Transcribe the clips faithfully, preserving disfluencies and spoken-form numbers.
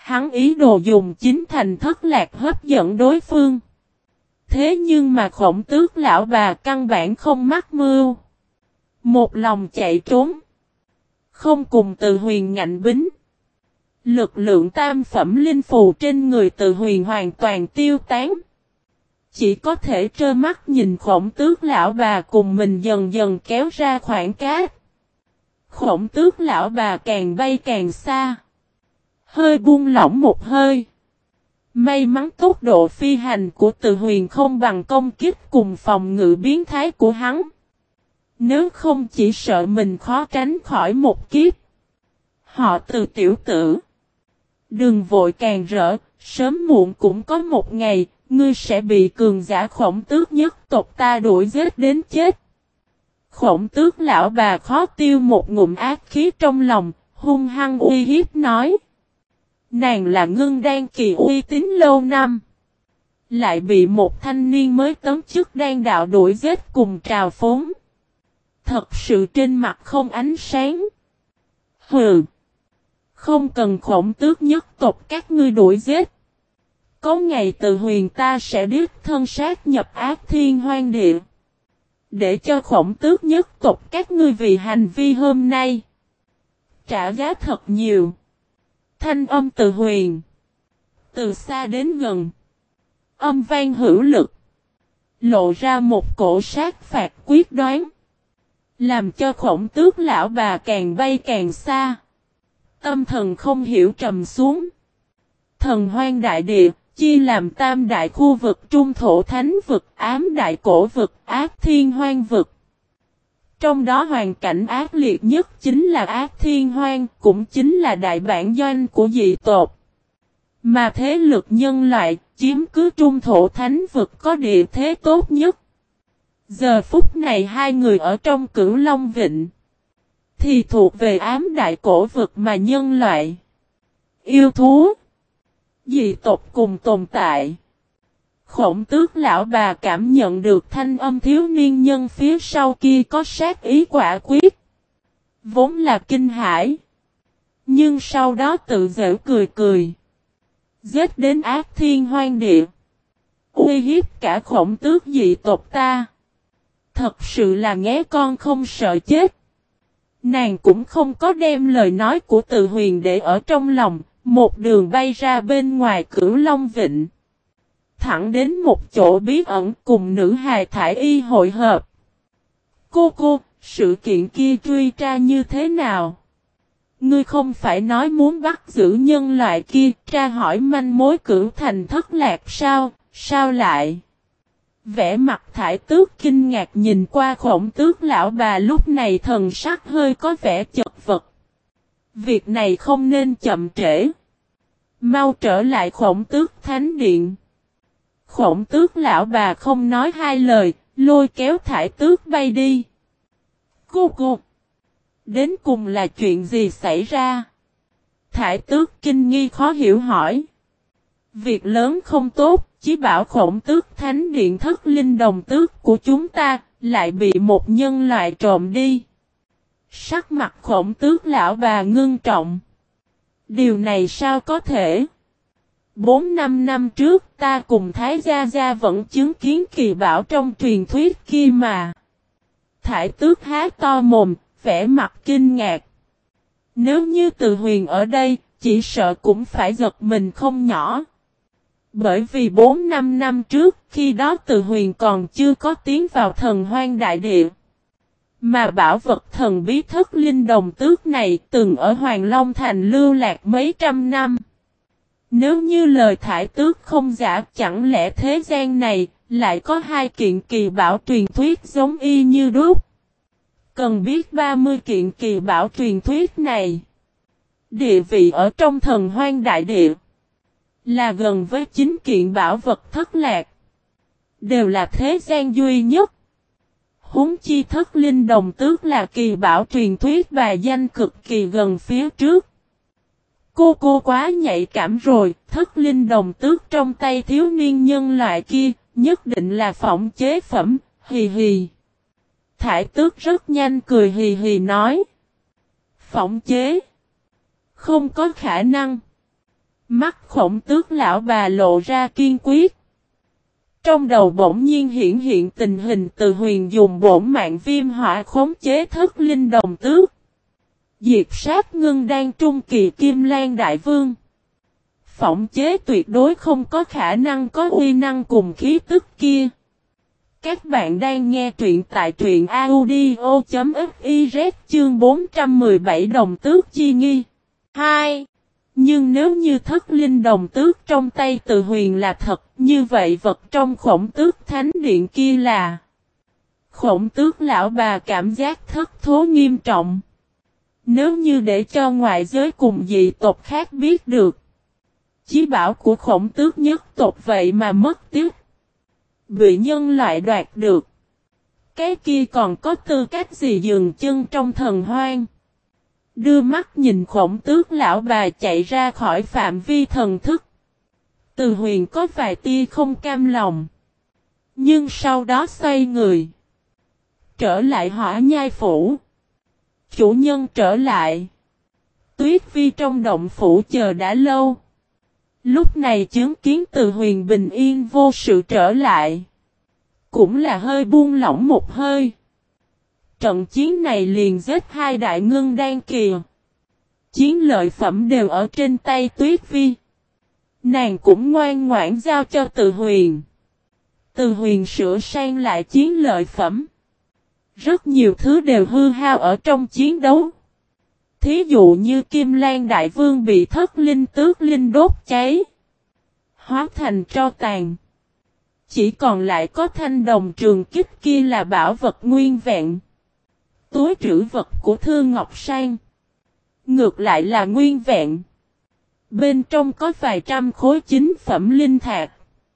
Hắn ý đồ dùng chính thành thất lạc hấp dẫn đối phương. Thế nhưng mà Khổng Tước lão bà căn bản không mắc mưu. Một lòng chạy trốn. Không cùng Từ Huyền ngạnh bính. Lực lượng tam phẩm linh phù trên người Từ Huyền hoàn toàn tiêu tán. Chỉ có thể trơ mắt nhìn Khổng Tước lão bà cùng mình dần dần kéo ra khoảng cách. Khổng Tước lão bà càng bay càng xa. Hơi buông lỏng một hơi. May mắn tốc độ phi hành của Từ Huyền không bằng công kích cùng phòng ngự biến thái của hắn. Nếu không chỉ sợ mình khó tránh khỏi một kiếp. Họ Từ tiểu tử. Đừng vội càng rỡ, sớm muộn cũng có một ngày, ngươi sẽ bị cường giả Khổng Tước nhất tộc ta đuổi giết đến chết. Khổng Tước lão bà khó tiêu một ngụm ác khí trong lòng, hung hăng uy hiếp nói. Nàng là ngưng đan kỳ uy tín lâu năm. Lại bị một thanh niên mới tấn chức đan đạo đuổi giết cùng trào phúng. Thật sự trên mặt không ánh sáng. Hừ. Không cần Khổng Tước nhất tộc các ngươi đuổi giết. Có ngày Từ Huyền ta sẽ đích thân sát nhập Ác Thiên Hoang Địa. Để cho Khổng Tước nhất tộc các ngươi vì hành vi hôm nay. Trả giá thật nhiều. Thanh âm Từ Huyền. Từ xa đến gần. Âm vang hữu lực. Lộ ra một cổ sát phạt quyết đoán. Làm cho Khổng Tước lão bà càng bay càng xa. Tâm thần không hiểu trầm xuống. Thần Hoang đại địa, chia làm tam đại khu vực trung thổ thánh vực, ám đại cổ vực, ác thiên hoang vực. Trong đó hoàn cảnh ác liệt nhất chính là ác thiên hoang, cũng chính là đại bản doanh của dị tộc. Mà thế lực nhân loại, chiếm cứ trung thổ thánh vực có địa thế tốt nhất. Giờ phút này hai người ở trong Cửu Long Vịnh. Thì thuộc về ám đại cổ vực mà nhân loại. Yêu thú. Dị tộc cùng tồn tại. Khổng Tước lão bà cảm nhận được thanh âm thiếu niên nhân phía sau kia có sát ý quả quyết. Vốn là kinh hãi. Nhưng sau đó tự giễu cười cười. Giết đến Ác Thiên Hoang Địa. Uy hiếp cả Khổng Tước dị tộc ta. Thật sự là nghé con không sợ chết. Nàng cũng không có đem lời nói của Từ Huyền để ở trong lòng. Một đường bay ra bên ngoài Cửu Long Vịnh. Thẳng đến một chỗ bí ẩn cùng nữ hài thải y hội hợp. Cô cô, sự kiện kia truy tra như thế nào? Ngươi không phải nói muốn bắt giữ nhân loại kia, tra hỏi manh mối Cửu Thành thất lạc sao, sao lại? Vẻ mặt Thải Tước kinh ngạc nhìn qua Khổng Tước lão bà lúc này thần sắc hơi có vẻ chật vật. Việc này không nên chậm trễ. Mau trở lại Khổng Tước Thánh Điện. Khổng Tước lão bà không nói hai lời, lôi kéo Thải Tước bay đi. Cô cô. Đến cùng là chuyện gì xảy ra? Thải Tước kinh nghi khó hiểu hỏi. Việc lớn không tốt, chỉ bảo Khổng Tước Thánh Điện thất linh đồng tước của chúng ta, lại bị một nhân loại trộm đi. Sắc mặt Khổng Tước lão bà ngưng trọng. Điều này sao có thể? Bốn năm năm trước ta cùng Thái Gia Gia vẫn chứng kiến kỳ bảo trong truyền thuyết kia mà. Thải Tước há to mồm, vẻ mặt kinh ngạc. Nếu như Từ Huyền ở đây, chỉ sợ cũng phải giật mình không nhỏ. Bởi vì bốn năm năm trước, khi đó Từ Huyền còn chưa có tiến vào thần hoang đại địa. Mà bảo vật thần bí thất linh đồng tước này từng ở Hoàng Long Thành lưu lạc mấy trăm năm. Nếu như lời Thải Tước không giả, chẳng lẽ thế gian này lại có hai kiện kỳ bảo truyền thuyết giống y như đúc? Cần biết ba mươi kiện kỳ bảo truyền thuyết này. Địa vị ở trong thần hoang đại địa là gần với chín kiện bảo vật thất lạc. Đều là thế gian duy nhất. Huống chi thất linh đồng tước là kỳ bảo truyền thuyết và danh cực kỳ gần phía trước. Cô cô quá nhạy cảm rồi, thất linh đồng tước trong tay thiếu niên nhân loại kia, nhất định là phỏng chế phẩm, hì hì. Thải Tước rất nhanh cười hì hì nói. Phỏng chế? Không có khả năng. Mắt Khổng Tước lão bà lộ ra kiên quyết. Trong đầu bỗng nhiên hiển hiện tình hình Từ Huyền dùng bổn mạng viêm hỏa khống chế Thất Linh Đồng Tước. Diệt sát ngưng đan trung kỳ Kim Lan Đại Vương. Phỏng chế tuyệt đối không có khả năng có uy năng cùng khí tức kia. Các bạn đang nghe truyện tại truyện audio.fiz chương bốn trăm mười bảy Đồng Tước Chi Nghi. hai. Nhưng nếu như Thất Linh Đồng Tước trong tay Từ Huyền là thật, như vậy vật trong Khổng Tước Thánh Điện kia là... Khổng Tước lão bà cảm giác thất thố nghiêm trọng. Nếu như để cho ngoại giới cùng dị tộc khác biết được, chí bảo của Khổng Tước nhất tộc vậy mà mất tiếc, bị nhân loại đoạt được, cái kia còn có tư cách gì dừng chân trong thần hoang. Đưa mắt nhìn Khổng Tước lão bà chạy ra khỏi phạm vi thần thức, Từ Huyền có vài tia không cam lòng, nhưng sau đó xoay người trở lại Hỏa Nhai Phủ. Chủ nhân trở lại. Tuyết Vi trong động phủ chờ đã lâu. Lúc này chứng kiến Từ Huyền bình yên vô sự trở lại, cũng là hơi buông lỏng một hơi. Trận chiến này liền giết hai đại ngưng đan kỳ. Chiến lợi phẩm đều ở trên tay Tuyết Vi. Nàng cũng ngoan ngoãn giao cho Từ Huyền. Từ Huyền sửa sang lại chiến lợi phẩm. Rất nhiều thứ đều hư hao ở trong chiến đấu. Thí dụ như Kim Lan Đại Vương bị Thất Linh Tước Linh đốt cháy, hóa thành tro tàn. Chỉ còn lại có thanh đồng trường kích kia là bảo vật nguyên vẹn. Túi trữ vật của Thương Ngọc Sang ngược lại là nguyên vẹn. Bên trong có vài trăm khối chính phẩm linh thạch.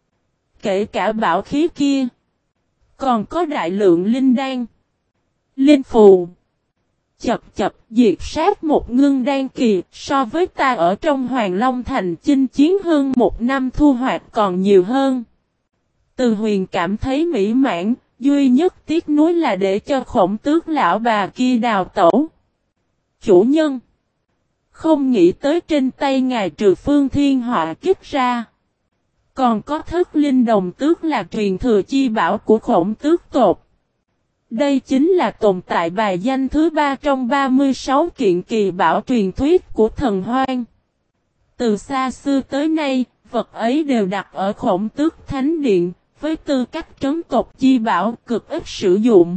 Kể cả bảo khí kia, còn có đại lượng linh đan, linh phù. Chập chập diệt sát một ngưng đan kỳ, so với ta ở trong Hoàng Long Thành chinh chiến hơn một năm thu hoạch còn nhiều hơn. Từ Huyền cảm thấy mỹ mãn, duy nhất tiếc nuối là để cho Khổng Tước lão bà kia đào tẩu. Chủ nhân, không nghĩ tới trên tay ngài trừ phương thiên họa kích ra, còn có Thất Linh Đồng Tước là truyền thừa chi bảo của Khổng Tước tộc. Đây chính là tồn tại bài danh thứ ba trong ba mươi sáu kiện kỳ bảo truyền thuyết của thần hoang. Từ xa xưa tới nay, vật ấy đều đặt ở Khổng Tước Thánh Điện, với tư cách trấn tộc chi bảo cực ít sử dụng.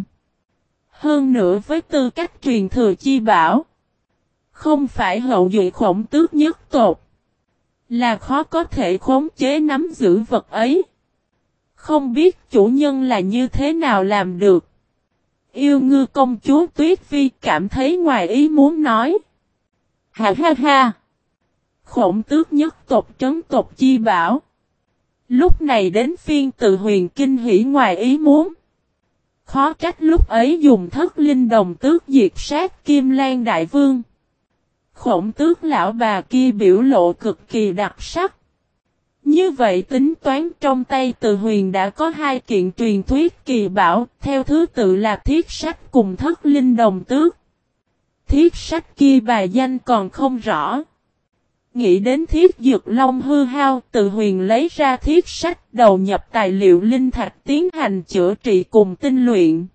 Hơn nữa với tư cách truyền thừa chi bảo, không phải hậu duệ Khổng Tước nhất tộc, là khó có thể khống chế nắm giữ vật ấy. Không biết chủ nhân là như thế nào làm được. Yêu ngư công chúa Tuyết Vi cảm thấy ngoài ý muốn nói. Ha ha ha. Khổng Tước nhất tộc trấn tộc chi bảo. Lúc này đến phiên Từ Huyền kinh hỉ ngoài ý muốn. Khó trách lúc ấy dùng Thất Linh Đồng Tước diệt sát Kim Lan Đại Vương. Khổng Tước lão bà kia biểu lộ cực kỳ đặc sắc. Như vậy tính toán trong tay Từ Huyền đã có hai kiện truyền thuyết kỳ bảo, theo thứ tự là thiết sách cùng Thất Linh Đồng Tước. Thiết sách kia bài danh còn không rõ. Nghĩ đến thiết dược long hư hao, Từ Huyền lấy ra thiết sách đầu nhập tài liệu linh thạch tiến hành chữa trị cùng tinh luyện.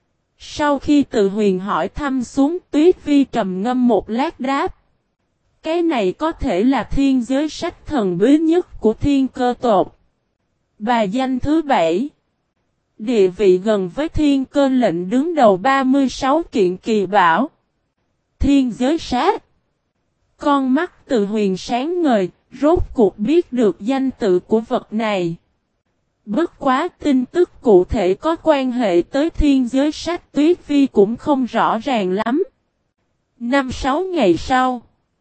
Sau khi Từ Huyền hỏi thăm xuống, Tuyết Vi trầm ngâm một lát đáp. Cái này có thể là thiên giới sách thần bí nhất của thiên cơ tộc. Bài danh thứ bảy. Địa vị gần với thiên cơ lệnh đứng đầu ba mươi sáu kiện kỳ bảo. Thiên giới sách. Con mắt Từ Huyền sáng ngời, rốt cuộc biết được danh tự của vật này. Bất quá tin tức cụ thể có quan hệ tới thiên giới sách Tuyết Vi cũng không rõ ràng lắm. Năm sáu ngày sau,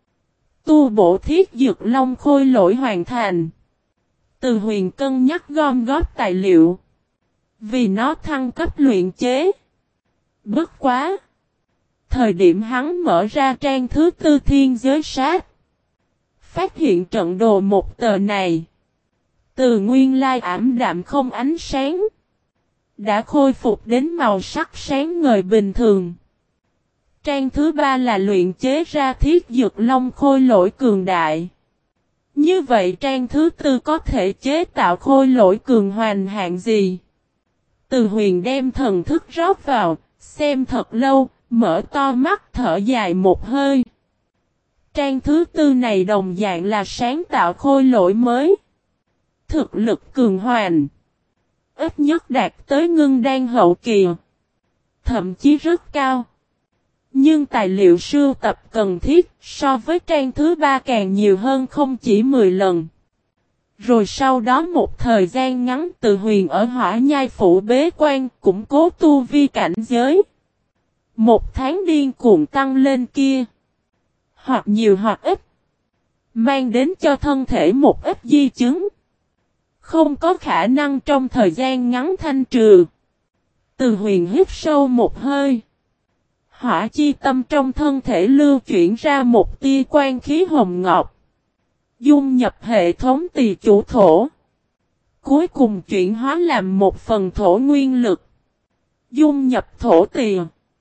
tu bổ thiết dược long khôi lỗi hoàn thành. Từ Huyền cân nhắc gom góp tài liệu, vì nó thăng cấp luyện chế. Bất quá, thời điểm hắn mở ra trang thứ tư thiên giới sách, phát hiện trận đồ một tờ này, từ nguyên lai ảm đạm không ánh sáng, đã khôi phục đến màu sắc sáng ngời bình thường. Trang thứ ba là luyện chế ra thiết dược long khôi lỗi cường đại. Như vậy trang thứ tư có thể chế tạo khôi lỗi cường hoành hạng gì? Từ Huyền đem thần thức rót vào, xem thật lâu, mở to mắt thở dài một hơi. Trang thứ tư này đồng dạng là sáng tạo khôi lỗi mới. Thực lực cường hoành. Ít nhất đạt tới ngưng đan hậu kỳ. Thậm chí rất cao. Nhưng tài liệu sưu tập cần thiết so với trang thứ ba càng nhiều hơn không chỉ mười lần. Rồi sau đó một thời gian ngắn Từ Huyền ở Hỏa Nhai Phủ bế quan củng cố tu vi cảnh giới. Một tháng điên cuồng tăng lên kia. Hoặc nhiều hoặc ít. Mang đến cho thân thể một ít di chứng. Không có khả năng trong thời gian ngắn thanh trừ. Từ Huyền hít sâu một hơi. Hỏa chi tâm trong thân thể lưu chuyển ra một tia quan khí hồng ngọc. Dung nhập hệ thống tỳ chủ thổ. Cuối cùng chuyển hóa làm một phần thổ nguyên lực. Dung nhập thổ tỳ.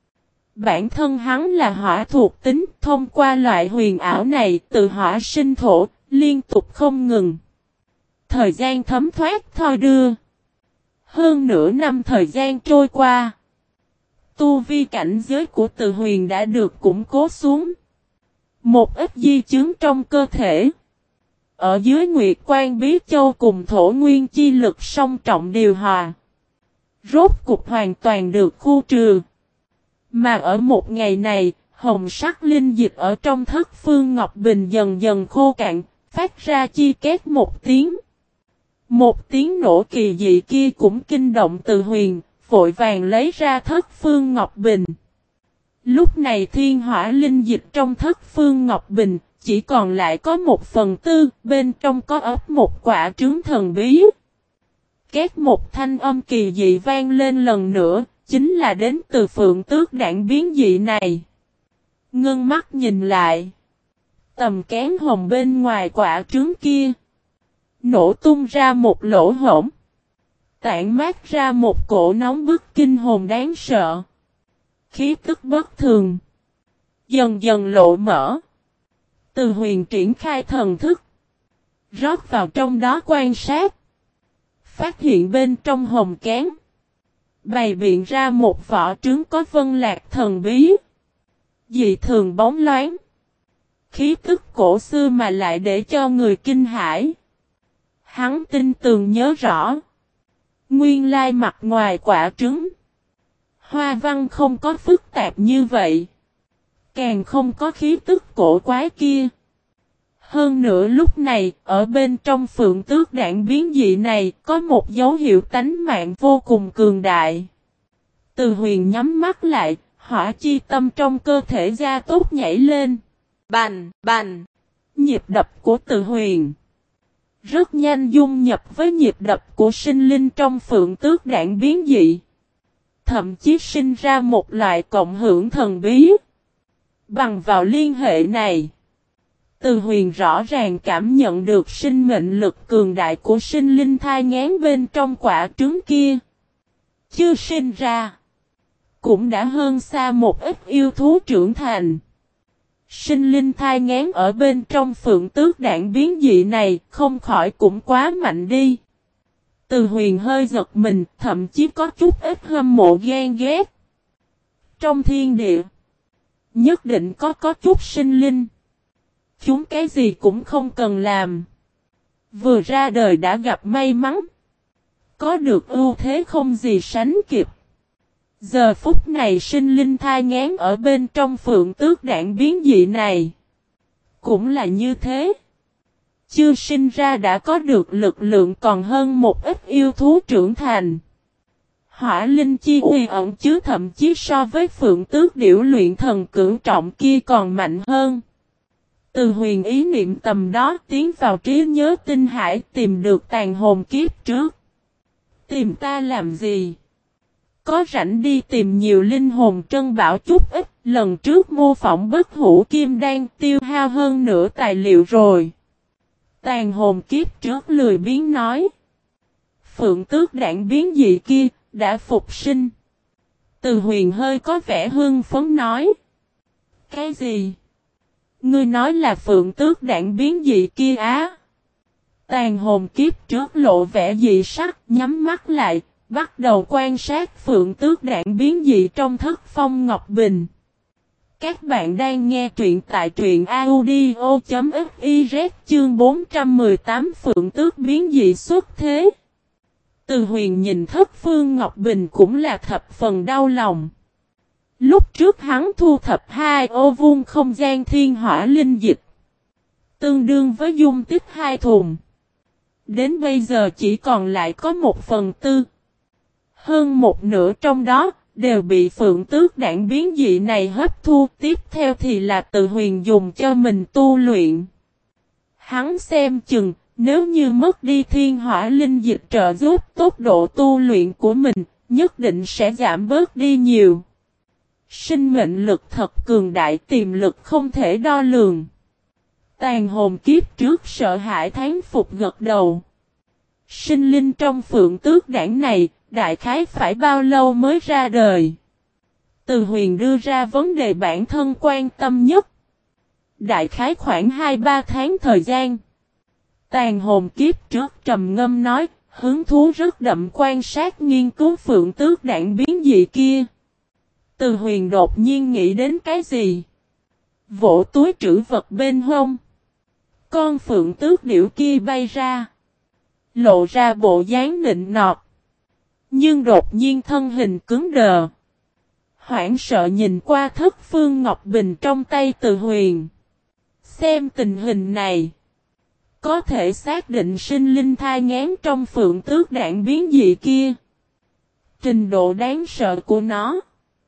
Bản thân hắn là hỏa thuộc tính, thông qua loại huyền ảo này từ hỏa sinh thổ, liên tục không ngừng. Thời gian thấm thoát thoi đưa. Hơn nửa năm thời gian trôi qua. Tu vi cảnh giới của Từ Huyền đã được củng cố xuống. Một ít di chứng trong cơ thể. Ở dưới Nguyệt Quan Bí Châu cùng thổ nguyên chi lực song trọng điều hòa. Rốt cục hoàn toàn được khu trừ. Mà ở một ngày này, hồng sắc linh dịch ở trong thất phương Ngọc Bình dần dần khô cạn, phát ra chi két một tiếng. Một tiếng nổ kỳ dị kia cũng kinh động Từ Huyền, vội vàng lấy ra thất phương Ngọc Bình. Lúc này thiên hỏa linh dịch trong thất phương Ngọc Bình, chỉ còn lại có một phần tư, bên trong có ấp một quả trứng thần bí. Két một thanh âm kỳ dị vang lên lần nữa, chính là đến từ Phượng Tước đảng biến dị này. Ngưng mắt nhìn lại. Tầm kén hồng bên ngoài quả trứng kia. Nổ tung ra một lỗ hổng. Tản mát ra một cổ nóng bức kinh hồn đáng sợ. Khí tức bất thường. Dần dần lộ mở. Từ Huyền triển khai thần thức. Rót vào trong đó quan sát. Phát hiện bên trong hồng kén. Bày biện ra một vỏ trứng có vân lạc thần bí. Dị thường bóng loáng. Khí tức cổ xưa mà lại để cho người kinh hãi. Hắn tin tường nhớ rõ. Nguyên lai mặt ngoài quả trứng. Hoa văn không có phức tạp như vậy. Càng không có khí tức cổ quái kia. Hơn nữa lúc này, ở bên trong Phượng Tước đảng biến dị này, có một dấu hiệu tánh mạng vô cùng cường đại. Từ Huyền nhắm mắt lại, hỏa chi tâm trong cơ thể gia tốc nhảy lên. Bành, bành. Nhịp đập của Từ Huyền rất nhanh dung nhập với nhịp đập của sinh linh trong Phượng Tước đảng biến dị. Thậm chí sinh ra một loại cộng hưởng thần bí. Bằng vào liên hệ này, Từ Huyền rõ ràng cảm nhận được sinh mệnh lực cường đại của sinh linh thai nghén bên trong quả trứng kia. Chưa sinh ra, cũng đã hơn xa một ít yêu thú trưởng thành. Sinh linh thai nghén ở bên trong Phượng Tước đảng biến dị này không khỏi cũng quá mạnh đi. Từ Huyền hơi giật mình, thậm chí có chút ít hâm mộ ghen ghét. Trong thiên địa, nhất định có có chút sinh linh. Chúng cái gì cũng không cần làm. Vừa ra đời đã gặp may mắn. Có được ưu thế không gì sánh kịp. Giờ phút này sinh linh thai nghén ở bên trong Phượng Tước đảng biến dị này. Cũng là như thế. Chưa sinh ra đã có được lực lượng còn hơn một ít yêu thú trưởng thành. Hỏa linh chi uy ẩn chứa thậm chí so với Phượng Tước điểu luyện thần cửu trọng kia còn mạnh hơn. Từ Huyền ý niệm tầm đó tiến vào trí nhớ tinh hải tìm được tàn hồn kiếp trước. Tìm ta làm gì? Có rảnh đi tìm nhiều linh hồn trân bảo chút ít, lần trước mô phỏng bất hủ kim đan tiêu hao hơn nửa tài liệu rồi. Tàn hồn kiếp trước lười biếng nói. Phượng Tước đảng biến dị kia, đã phục sinh. Từ Huyền hơi có vẻ hưng phấn nói. Cái gì? Ngươi nói là Phượng Tước đảng biến dị kia á? Tàn hồn kiếp trước lộ vẻ dị sắc, nhắm mắt lại, bắt đầu quan sát phượng tước đảng biến dị trong thất phong ngọc bình. Các bạn đang nghe truyện tại truyện audio chấm fiz chương bốn trăm mười tám phượng tước biến dị xuất thế. Từ Huyền nhìn thất phương ngọc bình cũng là thập phần đau lòng. Lúc trước hắn thu thập hai ô vuông không gian thiên hỏa linh dịch, tương đương với dung tích hai thùng. Đến bây giờ chỉ còn lại có một phần tư. Hơn một nửa trong đó đều bị phượng tước đảng biến dị này hấp thu. Tiếp theo thì là Từ Huyền dùng cho mình tu luyện. Hắn xem chừng nếu như mất đi thiên hỏa linh dịch trợ giúp, tốc độ tu luyện của mình nhất định sẽ giảm bớt đi nhiều. Sinh mệnh lực thật cường đại, tiềm lực không thể đo lường. Tàn hồn kiếp trước sợ hãi thán phục gật đầu. Sinh linh trong phượng tước đảng này, đại khái phải bao lâu mới ra đời? Từ Huyền đưa ra vấn đề bản thân quan tâm nhất. Đại khái khoảng hai ba tháng thời gian. Tàn hồn kiếp trước trầm ngâm nói, hứng thú rất đậm quan sát nghiên cứu phượng tước đảng biến dị kia. Từ Huyền đột nhiên nghĩ đến cái gì? Vỗ túi trữ vật bên hông. Con phượng tước điểu kia bay ra. Lộ ra bộ dáng nịnh nọt. Nhưng đột nhiên thân hình cứng đờ. Hoảng sợ nhìn qua thất phương ngọc bình trong tay Từ Huyền. Xem tình hình này, có thể xác định sinh linh thai nghén trong phượng tước đảng biến dị kia. Trình độ đáng sợ của nó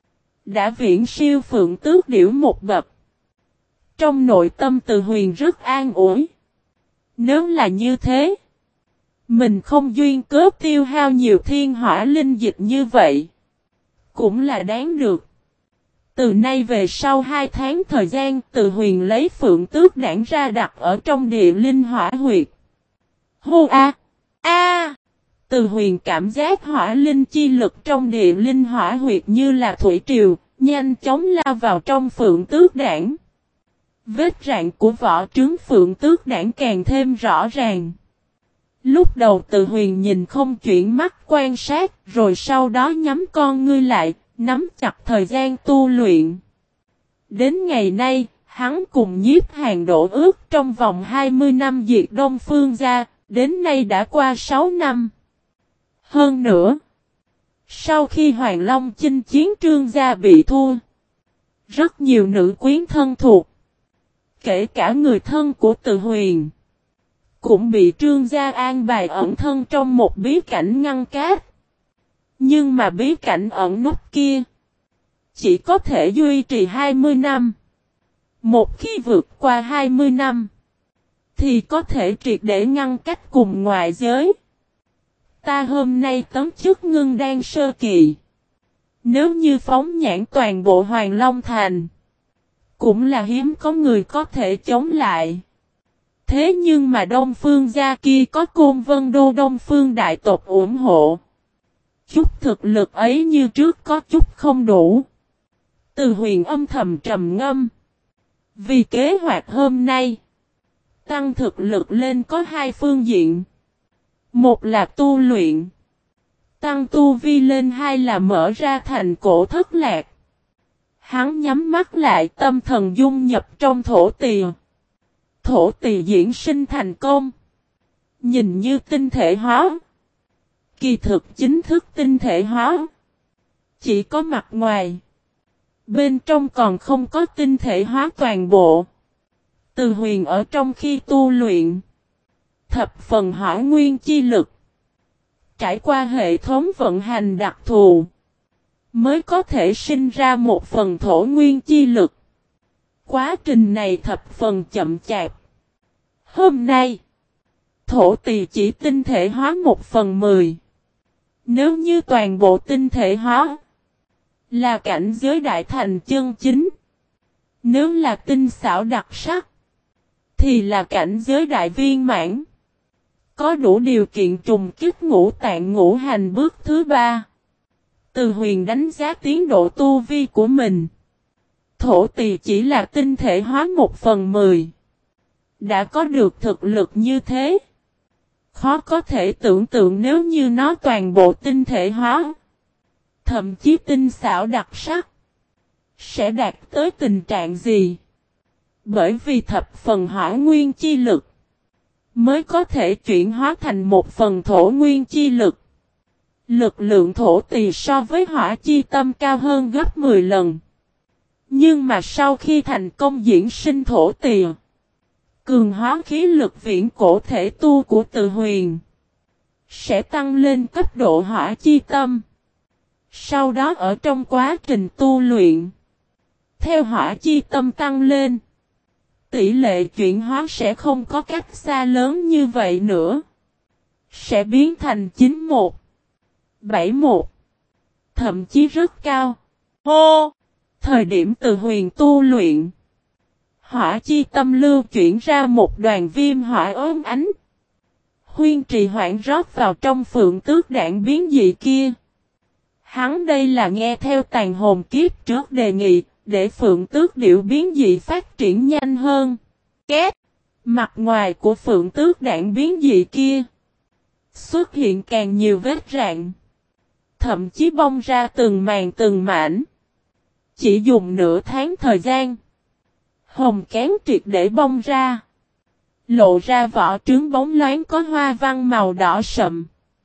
đã viễn siêu phượng tước điểu một bậc. Trong nội tâm Từ Huyền rất an ủi. Nếu là như thế, mình không duyên cớ tiêu hao nhiều thiên hỏa linh dịch như vậy, cũng là đáng được. Từ nay về sau hai tháng thời gian, Từ Huyền lấy phượng tước đảng ra đặt ở trong địa linh hỏa huyệt. Hô a! A! Từ Huyền cảm giác hỏa linh chi lực trong địa linh hỏa huyệt như là thủy triều, nhanh chóng lao vào trong phượng tước đảng. Vết rạn của vỏ trứng phượng tước đảng càng thêm rõ ràng. Lúc đầu Từ Huyền nhìn không chuyển mắt quan sát, rồi sau đó nhắm con ngươi lại, nắm chặt thời gian tu luyện. Đến ngày nay, hắn cùng Nhiếp Hàn đổ ước trong vòng hai mươi năm diệt Đông Phương gia, đến nay đã qua sáu năm. Hơn nữa, sau khi Hoàng Long chinh chiến Trương gia bị thua, rất nhiều nữ quyến thân thuộc, kể cả người thân của Từ Huyền, cũng bị Trương gia an bài ẩn thân trong một bí cảnh ngăn cát. Nhưng mà bí cảnh ẩn nút kia chỉ có thể duy trì hai mươi năm. Một khi vượt qua hai mươi năm, thì có thể triệt để ngăn cách cùng ngoại giới. Ta hôm nay tấm chức ngưng đan sơ kỳ. Nếu như phóng nhãn toàn bộ Hoàng Long Thành, cũng là hiếm có người có thể chống lại. Thế nhưng mà Đông Phương gia kia có Côn Vân Đô Đông Phương đại tộc ủng hộ. Chút thực lực ấy như trước có chút không đủ. Từ Huyền âm thầm trầm ngâm. Vì kế hoạch hôm nay, tăng thực lực lên có hai phương diện. Một là tu luyện, tăng tu vi lên, hai là mở ra thành cổ thất lạc. Hắn nhắm mắt lại, tâm thần dung nhập trong thổ tỳ. Thổ tỳ diễn sinh thành công. Nhìn như tinh thể hóa, kỳ thực chính thức tinh thể hóa chỉ có mặt ngoài, bên trong còn không có tinh thể hóa toàn bộ. Từ Huyền ở trong khi tu luyện, thập phần hỏa nguyên chi lực, trải qua hệ thống vận hành đặc thù, mới có thể sinh ra một phần thổ nguyên chi lực. Quá trình này thập phần chậm chạp. Hôm nay, thổ tỳ chỉ tinh thể hóa một phần mười. Nếu như toàn bộ tinh thể hóa, là cảnh giới đại thành chân chính. Nếu là tinh xảo đặc sắc, thì là cảnh giới đại viên mãn. Có đủ điều kiện trùng kích ngũ tạng ngũ hành bước thứ ba. Từ Huyền đánh giá tiến độ tu vi của mình. Thổ tỳ chỉ là tinh thể hóa một phần mười. Đã có được thực lực như thế, Khó có thể tưởng tượng nếu như nó toàn bộ tinh thể hóa, thậm chí tinh xảo đặc sắc, sẽ đạt tới tình trạng gì. Bởi vì thập phần hỏa nguyên chi lực mới có thể chuyển hóa thành một phần thổ nguyên chi lực. Lực lượng thổ tỳ so với hỏa chi tâm cao hơn gấp mười lần. Nhưng mà sau khi thành công diễn sinh thổ tỳ, cường hóa khí lực viễn cổ thể tu của Từ Huyền sẽ tăng lên cấp độ hỏa chi tâm. Sau đó ở trong quá trình tu luyện, theo hỏa chi tâm tăng lên, tỷ lệ chuyển hóa sẽ không có cách xa lớn như vậy nữa. Sẽ biến thành chín một, bảy một, thậm chí rất cao. Hô! Thời điểm Từ Huyền tu luyện, hỏa chi tâm lưu chuyển ra một đoàn viêm hỏa ốm ánh. Huyên trì hoãn rót vào trong phượng tước đạn biến dị kia. Hắn đây là nghe theo tàn hồn kiếp trước đề nghị, để phượng tước điệu biến dị phát triển nhanh hơn. Két! Mặt ngoài của phượng tước đạn biến dị kia xuất hiện càng nhiều vết rạn, thậm chí bong ra từng màn từng mảnh. Chỉ dùng nửa tháng thời gian, hồng kén triệt để bong ra, lộ ra vỏ trứng bóng loáng có hoa văn màu đỏ sậm.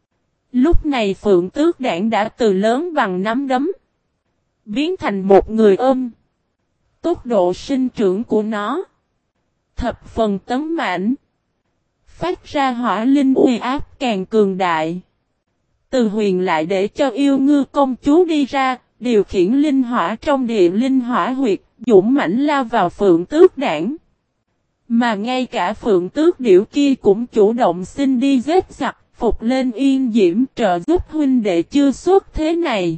Lúc này phượng tước đảng đã từ lớn bằng nắm đấm, biến thành một người ôm. Tốc độ sinh trưởng của nó thập phần tấn mãnh, phát ra hỏa linh uy áp càng cường đại. Từ Huyền lại để cho yêu ngư công chúa đi ra, điều khiển linh hỏa trong địa linh hỏa huyệt, dũng mãnh lao vào phượng tước đảng. Mà ngay cả phượng tước điểu kia cũng chủ động xin đi giết giặc, phục lên yên diễm trợ giúp huynh đệ chưa xuất thế này.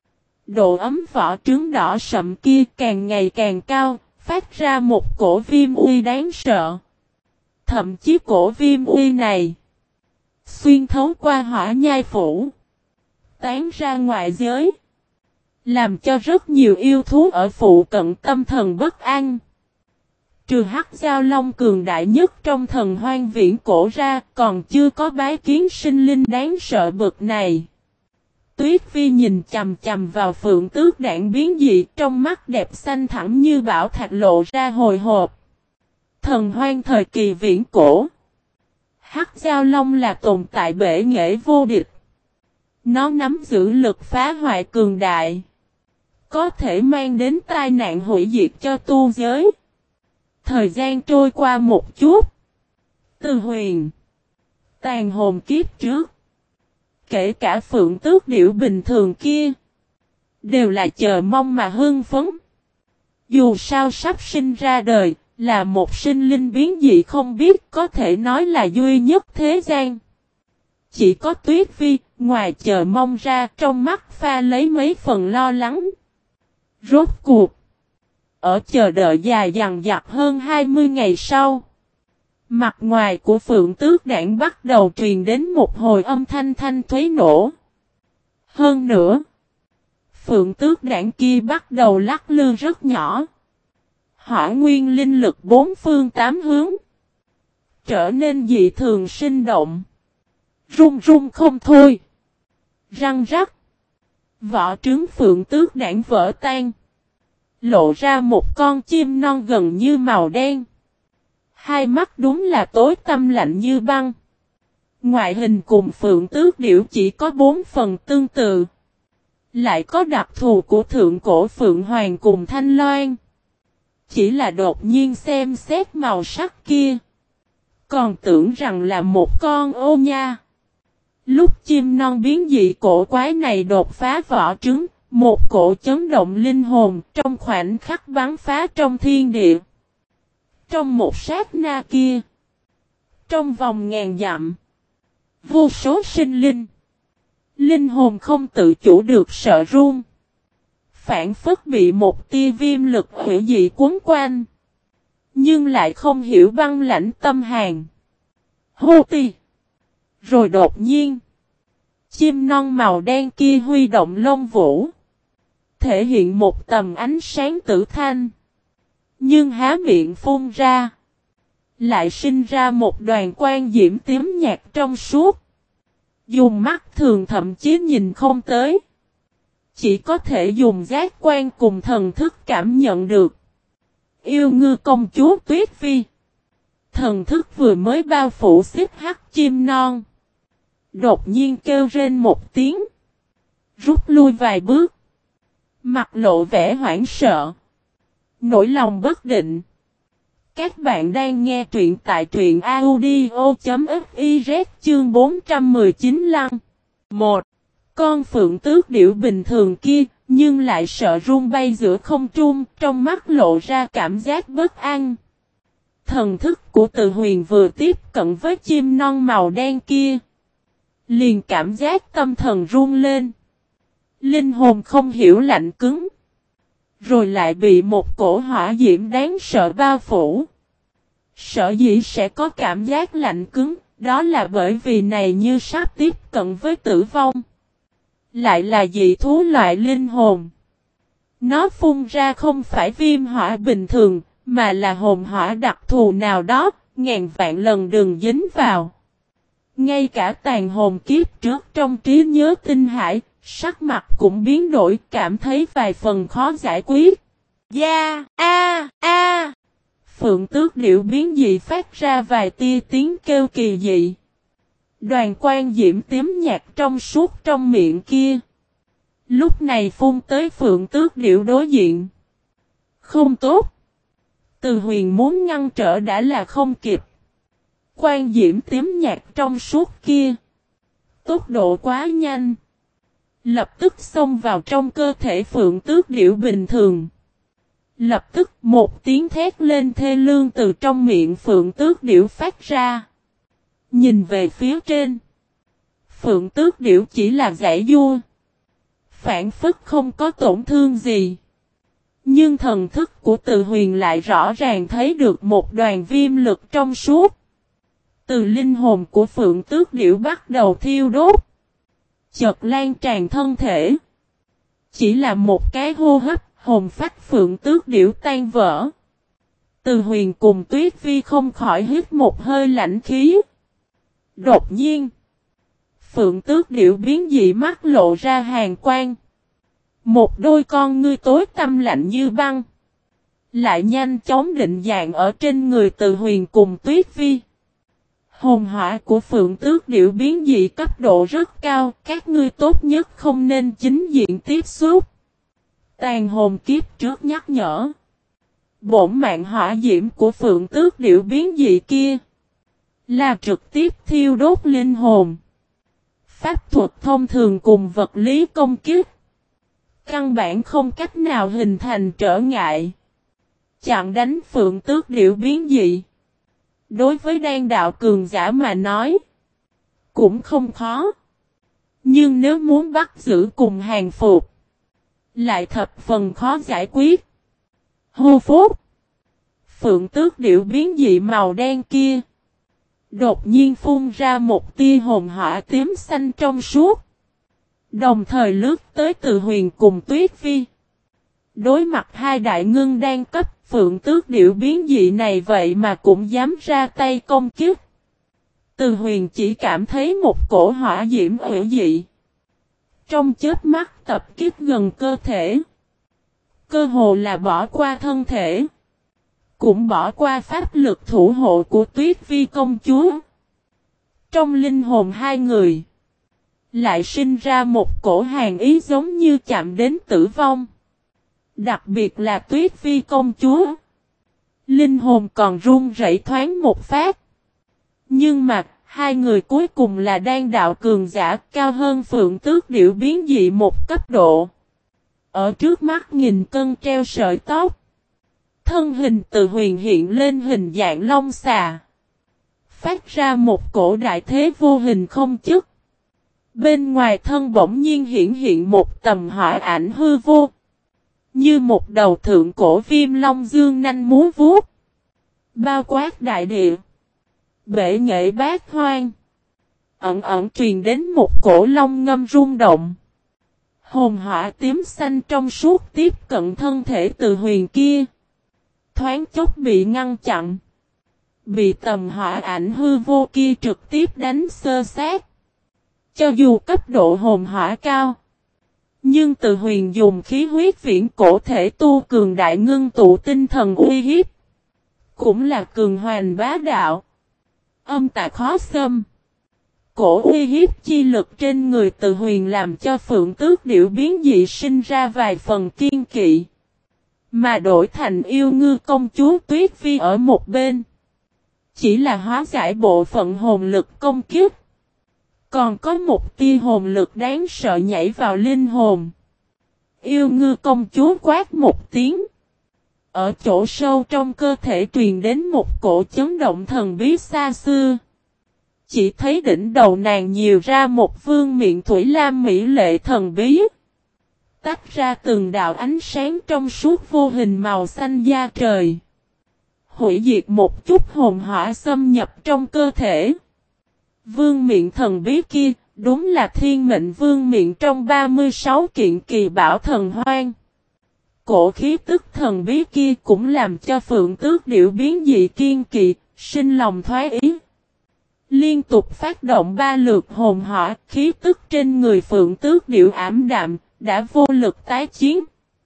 Độ ấm vỏ trứng đỏ sậm kia càng ngày càng cao, phát ra một cổ viêm uy đáng sợ. Thậm chí cổ viêm uy này xuyên thấu qua hỏa nhai phủ, tán ra ngoại giới, làm cho rất nhiều yêu thú ở phụ cận tâm thần bất an. Trừ hắc giao long cường đại nhất trong thần hoang viễn cổ ra, còn chưa có bái kiến sinh linh đáng sợ bực này. Tuyết Phi nhìn chầm chầm vào phượng tước đảng biến dị, trong mắt đẹp xanh thẳm như bảo thạch lộ ra hồi hộp. Thần hoang thời kỳ viễn cổ, hắc giao long là tồn tại bể nghệ vô địch. Nó nắm giữ lực phá hoại cường đại, có thể mang đến tai nạn hủy diệt cho tu giới. Thời gian trôi qua một chút, Từ Huyền, tàn hồn kiếp trước, kể cả phượng tước điểu bình thường kia, đều là chờ mong mà hưng phấn. Dù sao sắp sinh ra đời, là một sinh linh biến dị không biết, có thể nói là duy nhất thế gian. Chỉ có Tuyết Phi, ngoài chờ mong ra, trong mắt pha lấy mấy phần lo lắng. Rốt cuộc, ở chờ đợi dài dằng dặc hơn hai mươi ngày sau, mặt ngoài của phượng tước đảng bắt đầu truyền đến một hồi âm thanh thanh thuế nổ. Hơn nữa, phượng tước đảng kia bắt đầu lắc lư rất nhỏ. Hỏa nguyên linh lực bốn phương tám hướng trở nên dị thường sinh động, run run không thôi. Răng rắc, vỏ trứng phượng tước đảng vỡ tan, lộ ra một con chim non gần như màu đen. Hai mắt đúng là tối tăm lạnh như băng. Ngoại hình cùng phượng tước điểu chỉ có bốn phần tương tự, lại có đặc thù của thượng cổ phượng hoàng cùng thanh loan. Chỉ là đột nhiên xem xét màu sắc kia, còn tưởng rằng là một con ô nha. Lúc chim non biến dị cổ quái này đột phá vỏ trứng, một cổ chấn động linh hồn trong khoảnh khắc bắn phá trong thiên địa. Trong một sát na kia, trong vòng ngàn dặm, vô số sinh linh, linh hồn không tự chủ được sợ run. Phản phất bị một tia viêm lực hủy dị cuốn quanh, nhưng lại không hiểu băng lãnh tâm hàn. Hô ti! Rồi đột nhiên, chim non màu đen kia huy động lông vũ, thể hiện một tầm ánh sáng tử thanh. Nhưng há miệng phun ra, lại sinh ra một đoàn quang diễm tím nhạt trong suốt. Dùng mắt thường thậm chí nhìn không tới. Chỉ có thể dùng giác quan cùng thần thức cảm nhận được. Yêu ngư công chúa Tuyết Phi. Thần thức vừa mới bao phủ xích hắc chim non. Đột nhiên kêu rên một tiếng. Rút lui vài bước. Mặt lộ vẻ hoảng sợ. Nỗi lòng bất định. Các bạn đang nghe truyện tại truyện audio.fiz chương bốn trăm mười chín lăng. một. Con phượng tước điểu bình thường kia, nhưng lại sợ run bay giữa không trung, trong mắt lộ ra cảm giác bất an. Thần thức của Từ Huyền vừa tiếp cận với chim non màu đen kia. Liền cảm giác tâm thần run lên. Linh hồn không hiểu lạnh cứng. Rồi lại bị một cổ hỏa diễm đáng sợ bao phủ. Sợ dĩ sẽ có cảm giác lạnh cứng, đó là bởi vì này như sắp tiếp cận với tử vong. Lại là dị thú loại linh hồn. Nó phun ra không phải viêm hỏa bình thường, mà là hồn hỏa đặc thù nào đó, ngàn vạn lần đừng dính vào. Ngay cả tàn hồn kiếp trước trong trí nhớ tinh hải, sắc mặt cũng biến đổi, cảm thấy vài phần khó giải quyết. Da, a, a. Phượng tước điểu biến dị phát ra vài tia tiếng kêu kỳ dị. Đoàn quang diễm tím nhạt trong suốt trong miệng kia. Lúc này phun tới phượng tước điểu đối diện. Không tốt. Từ Huyền muốn ngăn trở đã là không kịp. Quang diễm tím nhạt trong suốt kia. Tốc độ quá nhanh. Lập tức xông vào trong cơ thể phượng tước điểu bình thường. Lập tức một tiếng thét lên thê lương từ trong miệng phượng tước điểu phát ra. Nhìn về phía trên. Phượng tước điểu chỉ là giải vua. Phản phất không có tổn thương gì. Nhưng thần thức của Từ Huyền lại rõ ràng thấy được một đoàn viêm lực trong suốt. Từ linh hồn của phượng tước điểu bắt đầu thiêu đốt. Chợt lan tràn thân thể. Chỉ là một cái hô hấp, hồn phách phượng tước điểu tan vỡ. Từ Huyền cùng Tuyết Phi không khỏi hít một hơi lạnh khí. Đột nhiên, phượng tước điểu biến dị mắt lộ ra hàn quang. Một đôi con ngươi tối tăm lạnh như băng. Lại nhanh chóng định dạng ở trên người Từ Huyền cùng Tuyết Phi. Hồn hỏa của phượng tước điểu biến dị cấp độ rất cao, các ngươi tốt nhất không nên chính diện tiếp xúc. Tàn hồn kiếp trước nhắc nhở. Bổn mạng hỏa diễm của phượng tước điểu biến dị kia là trực tiếp thiêu đốt linh hồn. Pháp thuật thông thường cùng vật lý công kích. Căn bản không cách nào hình thành trở ngại. Chặn đánh phượng tước điểu biến dị. Đối với đan đạo cường giả mà nói. Cũng không khó. Nhưng nếu muốn bắt giữ cùng hàng phục. Lại thập phần khó giải quyết. Hô phốt. Phượng tước điểu biến dị màu đen kia. Đột nhiên phun ra một tia hồn hỏa tím xanh trong suốt. Đồng thời lướt tới Từ Huyền cùng Tuyết Phi. Đối mặt hai đại ngưng đang cấp phượng tước điểu biến dị này vậy mà cũng dám ra tay công kích. Từ Huyền chỉ cảm thấy một cổ hỏa diễm hủy dị. Trong chớp mắt tập kích gần cơ thể. Cơ hồ là bỏ qua thân thể. Cũng bỏ qua pháp lực thủ hộ của Tuyết Phi công chúa. Trong linh hồn hai người. Lại sinh ra một cổ hàn ý giống như chạm đến tử vong. Đặc biệt là Tuyết Phi công chúa. Linh hồn còn run rẩy thoáng một phát. Nhưng mà, hai người cuối cùng là đan đạo cường giả cao hơn phượng tước điểu biến dị một cấp độ. Ở trước mắt nghìn cân treo sợi tóc. Thân hình Từ Huyền hiện lên hình dạng long xà. Phát ra một cổ đại thế vô hình không chức. Bên ngoài thân bỗng nhiên hiển hiện một tầm hỏa ảnh hư vô. Như một đầu thượng cổ viêm long dương nanh múa vuốt. Bao quát đại địa. Bể nghệ bát hoang. Ẩn ẩn truyền đến một cổ long ngâm rung động. Hồn hỏa tím xanh trong suốt tiếp cận thân thể Từ Huyền kia. Thoáng chốc bị ngăn chặn. bị tầm hỏa ảnh hư vô kia trực tiếp đánh xơ xác. Cho dù cấp độ hồn hỏa cao, nhưng Từ Huyền dùng khí huyết viễn cổ thể tu cường đại ngưng tụ tinh thần uy hiếp, cũng là cường hoành bá đạo, âm tà khó xâm. Cổ uy hiếp chi lực trên người Từ Huyền làm cho Phượng Tước Điểu biến dị sinh ra vài phần kiên kỵ, mà đổi thành Yêu Ngư công chúa Tuyết Phi ở một bên, chỉ là hóa giải bộ phận hồn lực công kiếp. Còn có một tia hồn lực đáng sợ nhảy vào linh hồn. Yêu Ngư công chúa quát một tiếng. Ở chỗ sâu trong cơ thể truyền đến một cổ chấn động thần bí xa xưa. Chỉ thấy đỉnh đầu nàng nhiều ra một vương miện thủy lam mỹ lệ thần bí. Tách ra từng đạo ánh sáng trong suốt vô hình màu xanh da trời. Hủy diệt một chút hồn hỏa xâm nhập trong cơ thể. Vương miện thần bí kia, đúng là thiên mệnh vương miện trong ba mươi sáu kiện kỳ bảo thần hoang. Cổ khí tức thần bí kia cũng làm cho Phượng Tước Điểu biến dị kiên kỵ, sinh lòng thoái ý. Liên tục phát động ba lượt hồn hỏa, khí tức trên người Phượng Tước Điểu ảm đạm, đã vô lực tái chiến.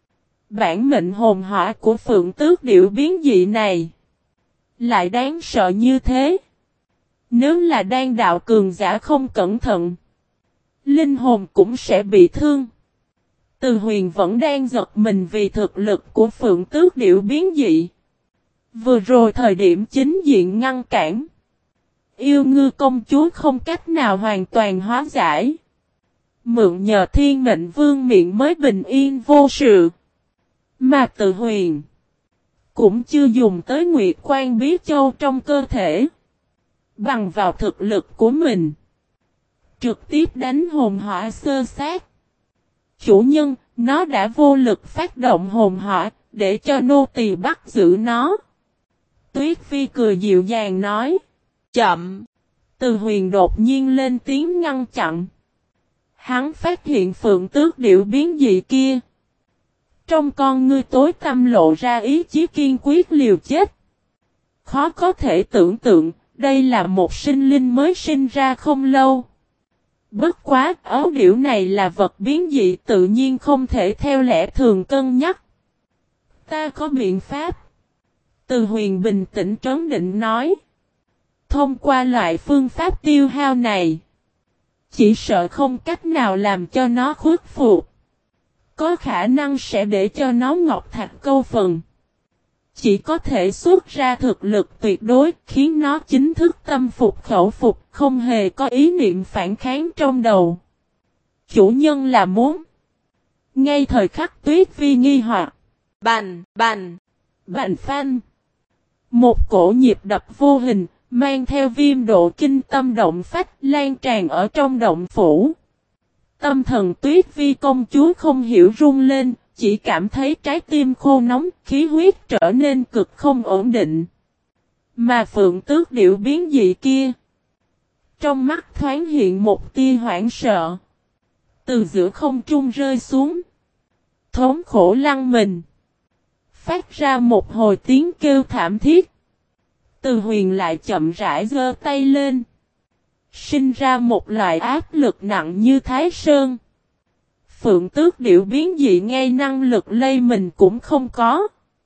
Bản mệnh hồn hỏa của Phượng Tước Điểu biến dị này lại đáng sợ như thế. Nếu là đan đạo cường giả không cẩn thận, linh hồn cũng sẽ bị thương. Từ Huyền vẫn đang giật mình vì thực lực của Phượng Tước Điểu biến dị. Vừa rồi thời điểm chính diện ngăn cản, Yêu Ngư công chúa không cách nào hoàn toàn hóa giải. Mượn nhờ thiên mệnh vương miện mới bình yên vô sự. Mà Từ Huyền cũng chưa dùng tới Nguyệt Quan Bí Châu trong cơ thể. Bằng vào thực lực của mình, trực tiếp đánh hồn hỏa xơ xác. Chủ nhân, nó đã vô lực phát động hồn hỏa, để cho nô tỳ bắt giữ nó. Tuyết Phi cười dịu dàng nói. Chậm! Từ Huyền đột nhiên lên tiếng ngăn chặn. Hắn phát hiện Phượng Tước Điểu biến dị kia. Trong con ngươi tối tăm lộ ra ý chí kiên quyết liều chết. Khó có thể tưởng tượng, đây là một sinh linh mới sinh ra không lâu. Bất quá, ấu điểu này là vật biến dị tự nhiên không thể theo lẽ thường cân nhắc. Ta có biện pháp. Từ Huyền bình tĩnh trấn định nói. Thông qua loại phương pháp tiêu hao này, chỉ sợ không cách nào làm cho nó khuất phục. Có khả năng sẽ để cho nó ngọc thạch câu phần. Chỉ có thể xuất ra thực lực tuyệt đối, khiến nó chính thức tâm phục khẩu phục, không hề có ý niệm phản kháng trong đầu. Chủ nhân là muốn. Ngay thời khắc Tuyết Phi nghi hoặc, bành, bành, bành phanh. Một cổ nhịp đập vô hình, mang theo viêm độ kinh tâm động phách lan tràn ở trong động phủ. Tâm thần Tuyết Phi công chúa không hiểu run lên, chỉ cảm thấy trái tim khô nóng, khí huyết trở nên cực không ổn định. Mà Phượng Tước Điểu biến dị kia, trong mắt thoáng hiện một tia hoảng sợ. Từ giữa không trung rơi xuống, thống khổ lăn mình, phát ra một hồi tiếng kêu thảm thiết. Từ Huyền lại chậm rãi giơ tay lên, sinh ra một loại áp lực nặng như Thái Sơn. Phượng Tước Điểu biến dị ngay năng lực lây mình cũng không có.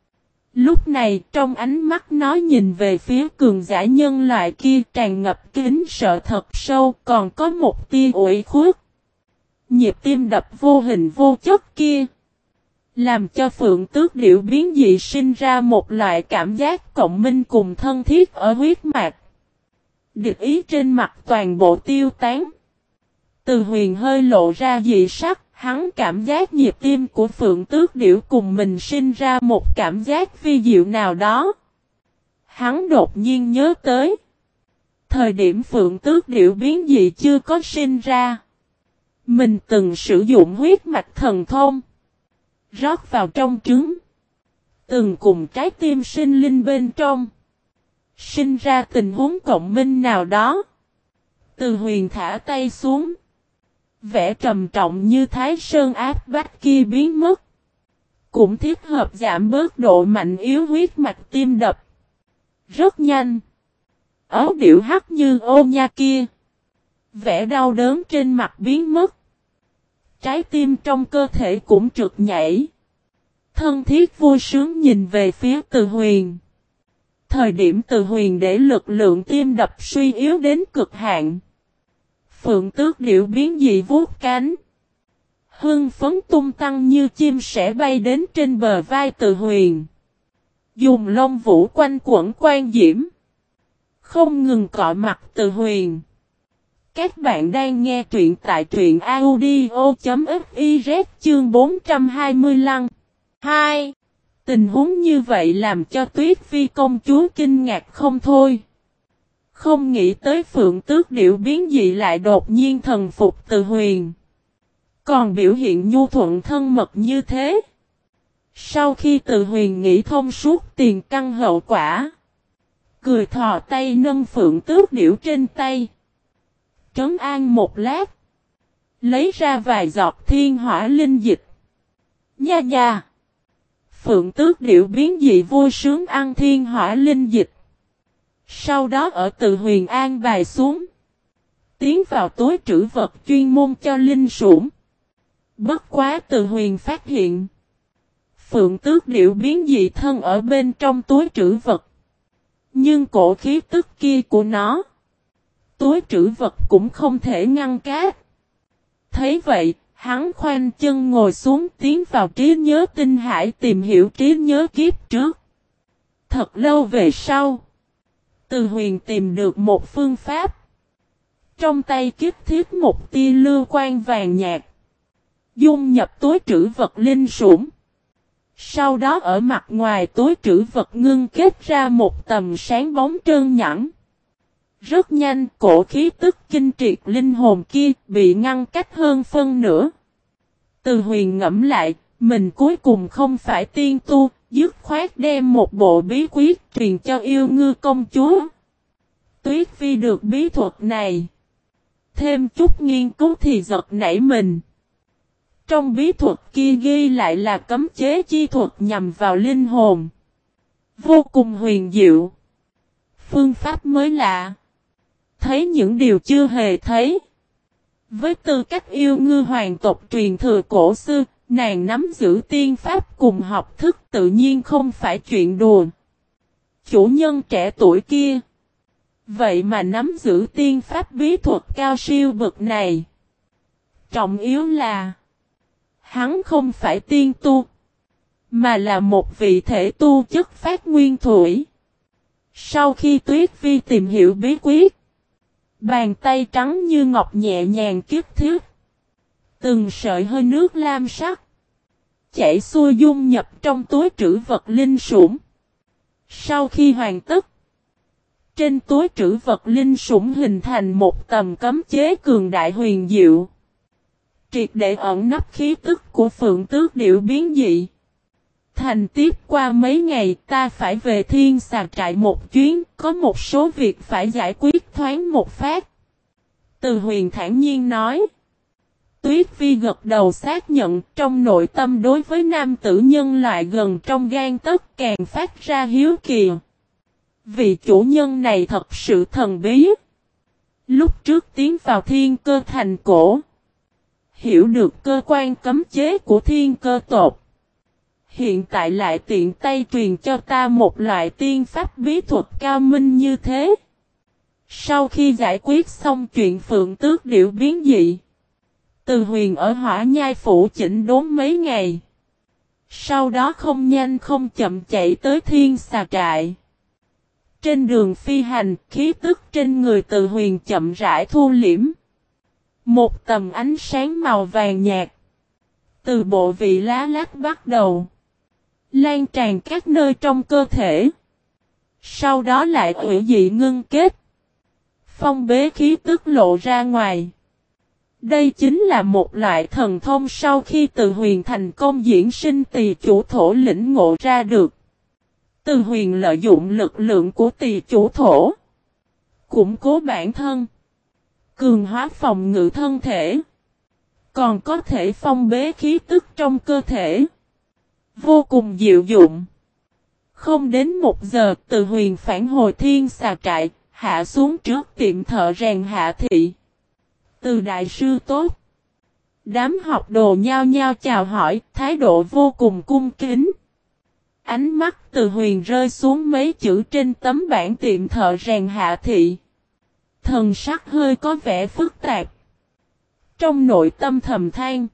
Lúc này trong ánh mắt nó nhìn về phía cường giả nhân loại kia tràn ngập kính sợ thật sâu, còn có một tia ủy khuất. Nhịp tim đập vô hình vô chất kia, làm cho Phượng Tước Điểu biến dị sinh ra một loại cảm giác cộng minh cùng thân thiết ở huyết mạch. Địch ý trên mặt toàn bộ tiêu tán. Từ Huyền hơi lộ ra dị sắc, hắn cảm giác nhịp tim của Phượng Tước Điểu cùng mình sinh ra một cảm giác vi diệu nào đó. Hắn đột nhiên nhớ tới thời điểm Phượng Tước Điểu biến dị chưa có sinh ra, mình từng sử dụng huyết mạch thần thông, rót vào trong trứng, từng cùng trái tim sinh linh bên trong, sinh ra tình huống cộng minh nào đó. Từ Huyền thả tay xuống, vẻ trầm trọng như Thái Sơn áp bách kia biến mất, cũng thích hợp giảm bớt độ mạnh yếu huyết mạch tim đập. Rất nhanh, Ấu điểu hắc như ô nha kia. Vẻ đau đớn trên mặt biến mất. Trái tim trong cơ thể cũng trượt nhảy. Thân thiết vui sướng nhìn về phía Từ Huyền. Thời điểm Từ Huyền để lực lượng tim đập suy yếu đến cực hạn. Phượng Tước điểu biến dị vuốt cánh. Hưng phấn tung tăng như chim sẻ bay đến trên bờ vai Từ Huyền. Dùng lông vũ quanh quẩn quan diễm. Không ngừng cọ mặt Từ Huyền. Các bạn đang nghe truyện tại truyện audio.fiz chương bốn trăm hai mươi lăm. hai. Tình huống như vậy làm cho Tuyết Phi công chúa kinh ngạc không thôi. Không nghĩ tới Phượng Tước điểu biến dị lại đột nhiên thần phục Từ Huyền. Còn biểu hiện nhu thuận thân mật như thế. Sau khi Từ Huyền nghĩ thông suốt tiền căn hậu quả. Cười thò tay nâng Phượng Tước điểu trên tay. Trấn an một lát. Lấy ra vài giọt thiên hỏa linh dịch. Nha nha. Phượng Tước điểu biến dị vui sướng ăn thiên hỏa linh dịch. Sau đó ở Từ Huyền an bài xuống. Tiến vào túi trữ vật chuyên môn cho linh sủng. Bất quá Từ Huyền phát hiện. Phượng Tước điểu biến dị thân ở bên trong túi trữ vật. Nhưng cổ khí tức kia của nó. Túi trữ vật cũng không thể ngăn cát. Thấy vậy, hắn khoanh chân ngồi xuống tiến vào trí nhớ tinh hải tìm hiểu trí nhớ kiếp trước. Thật lâu về sau. Từ Huyền tìm được một phương pháp. Trong tay kiếp thiết một tia lưu quan vàng nhạt. Dung nhập túi trữ vật linh sủng. Sau đó ở mặt ngoài túi trữ vật ngưng kết ra một tầm sáng bóng trơn nhẵn. Rất nhanh cổ khí tức kinh triệt linh hồn kia bị ngăn cách hơn phân nửa. Từ Huyền ngẫm lại, mình cuối cùng không phải tiên tu, dứt khoát đem một bộ bí quyết truyền cho yêu ngư công chúa. Tuyết Phi được bí thuật này. Thêm chút nghiên cứu thì giật nảy mình. Trong bí thuật kia ghi lại là cấm chế chi thuật nhằm vào linh hồn. Vô cùng huyền diệu. Phương pháp mới lạ. Thấy những điều chưa hề thấy. Với tư cách yêu ngư hoàng tộc truyền thừa cổ xưa, nàng nắm giữ tiên pháp cùng học thức tự nhiên không phải chuyện đùa. Chủ nhân trẻ tuổi kia. Vậy mà nắm giữ tiên pháp bí thuật cao siêu bậc này. Trọng yếu là hắn không phải tiên tu, mà là một vị thể tu chất phát nguyên thủy. Sau khi Tuyết Phi tìm hiểu bí quyết, bàn tay trắng như ngọc nhẹ nhàng kiếp thiết. Từng sợi hơi nước lam sắc chảy xuôi dung nhập trong túi trữ vật linh sủng. Sau khi hoàn tất, trên túi trữ vật linh sủng hình thành một tầm cấm chế cường đại huyền diệu. Triệt để ẩn nấp khí tức của Phượng Tước điểu biến dị. Thành tiếp qua mấy ngày ta phải về Thiên Xà Trại một chuyến, có một số việc phải giải quyết thoáng một phát. Từ Huyền thản nhiên nói. Tuyết Phi gật đầu xác nhận trong nội tâm đối với nam tử nhân loại gần trong gan tấc càng phát ra hiếu kỳ. Vị chủ nhân này thật sự thần bí. Lúc trước tiến vào thiên cơ thành cổ. Hiểu được cơ quan cấm chế của thiên cơ tộc. Hiện tại lại tiện tay truyền cho ta một loại tiên pháp bí thuật cao minh như thế. Sau khi giải quyết xong chuyện Phượng Tước điểu biến dị. Từ Huyền ở Hỏa Nhai phủ chỉnh đốn mấy ngày. Sau đó không nhanh không chậm chạy tới Thiên Xà Trại. Trên đường phi hành, khí tức trên người Từ Huyền chậm rãi thu liễm. Một tầm ánh sáng màu vàng nhạt. Từ bộ vị lá lách bắt đầu. Lan tràn các nơi trong cơ thể. Sau đó lại hủy dị ngưng kết. Phong bế khí tức lộ ra ngoài. Đây chính là một loại thần thông sau khi Từ Huyền thành công diễn sinh tỳ chủ thổ lĩnh ngộ ra được. Từ Huyền lợi dụng lực lượng của tỳ chủ thổ. Củng cố bản thân. Cường hóa phòng ngự thân thể. Còn có thể phong bế khí tức trong cơ thể. Vô cùng diệu dụng. Không đến một giờ Từ Huyền phản hồi Thiên Xà Trại. hạ xuống trước tiệm thợ rèn Hạ Thị. Từ đại sư tốt. Đám học đồ nhao nhao chào hỏi, thái độ vô cùng cung kính. Ánh mắt Từ Huyền rơi xuống mấy chữ trên tấm bảng tiệm thợ rèn Hạ Thị. Thần sắc hơi có vẻ phức tạp. Trong nội tâm thầm than.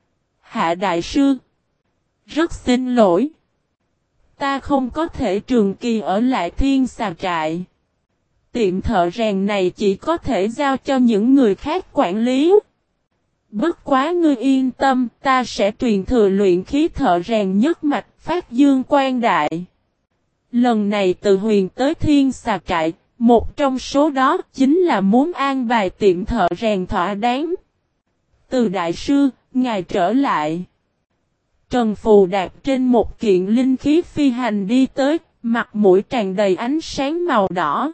Hạ đại sư. Rất xin lỗi. Ta không có thể trường kỳ ở lại Thiên Xà Trại. Tiệm thợ rèn này chỉ có thể giao cho những người khác quản lý. Bất quá ngươi yên tâm, ta sẽ truyền thừa luyện khí thợ rèn nhất mạch phát dương quang đại. Lần này Từ Huyền tới Thiên Xà Trại, một trong số đó chính là muốn an bài tiệm thợ rèn thỏa đáng. Từ đại sư, ngài trở lại. Trần Phù đạp trên một kiện linh khí phi hành đi tới, mặt mũi tràn đầy ánh sáng màu đỏ.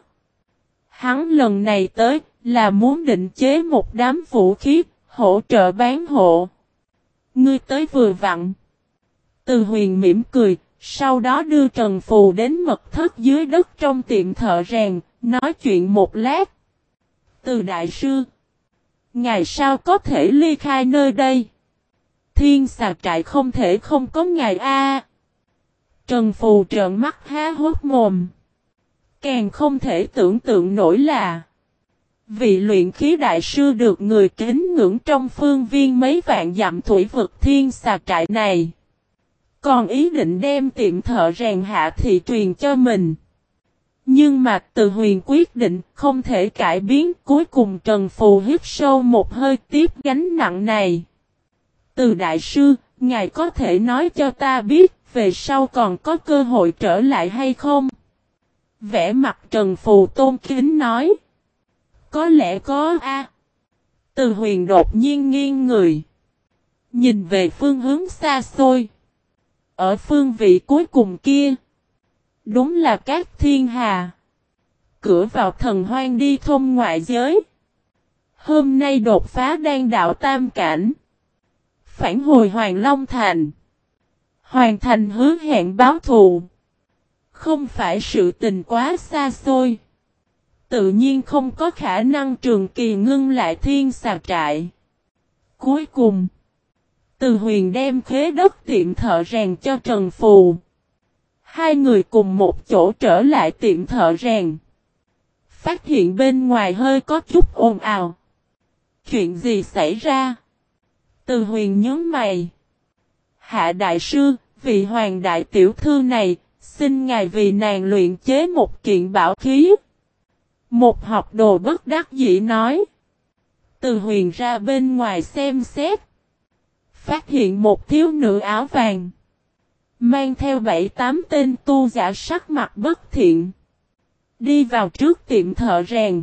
Hắn lần này tới là muốn định chế một đám vũ khí, hỗ trợ bán hộ. Ngươi tới vừa vặn. Từ Huyền mỉm cười, sau đó đưa Trần Phù đến mật thất dưới đất trong tiệm thợ rèn, nói chuyện một lát. Từ đại sư, ngài sao có thể ly khai nơi đây? Thiên Xà Trại không thể không có ngài a. Trần Phù trợn mắt há hốt mồm. Càng không thể tưởng tượng nổi là vị luyện khí đại sư được người kính ngưỡng trong phương viên mấy vạn dặm thủy vực Thiên Xà Trại này. Còn ý định đem tiệm thợ rèn Hạ Thị truyền cho mình. Nhưng mà Từ Huyền quyết định không thể cải biến, cuối cùng Trần Phù hít sâu một hơi tiếp gánh nặng này. Từ đại sư, ngài có thể nói cho ta biết về sau còn có cơ hội trở lại hay không? Vẻ mặt Trần Phù tôn kính nói. Có lẽ có a. Từ Huyền đột nhiên nghiêng người. Nhìn về phương hướng xa xôi. Ở phương vị cuối cùng kia. Đúng là Cát Thiên Hà. Cửa vào thần hoang đi thông ngoại giới. Hôm nay đột phá đan đạo tam cảnh. Phản hồi Hoàng Long Thành. Hoàn thành hứa hẹn báo thù. Không phải sự tình quá xa xôi. Tự nhiên không có khả năng trường kỳ ngưng lại Thiên Xà Trại. Cuối cùng, Từ Huyền đem khế đất tiệm thợ rèn cho Trần Phù. Hai người cùng một chỗ trở lại tiệm thợ rèn. Phát hiện bên ngoài hơi có chút ồn ào. Chuyện gì xảy ra? Từ Huyền nhớ mày. Hạ đại sư, vị hoàng đại tiểu thư này, xin ngài vì nàng luyện chế một kiện bảo khí. Một học đồ bất đắc dĩ nói. Từ Huyền ra bên ngoài xem xét. Phát hiện một thiếu nữ áo vàng. Mang theo bảy tám tên tu giả sắc mặt bất thiện. Đi vào trước tiệm thợ rèn.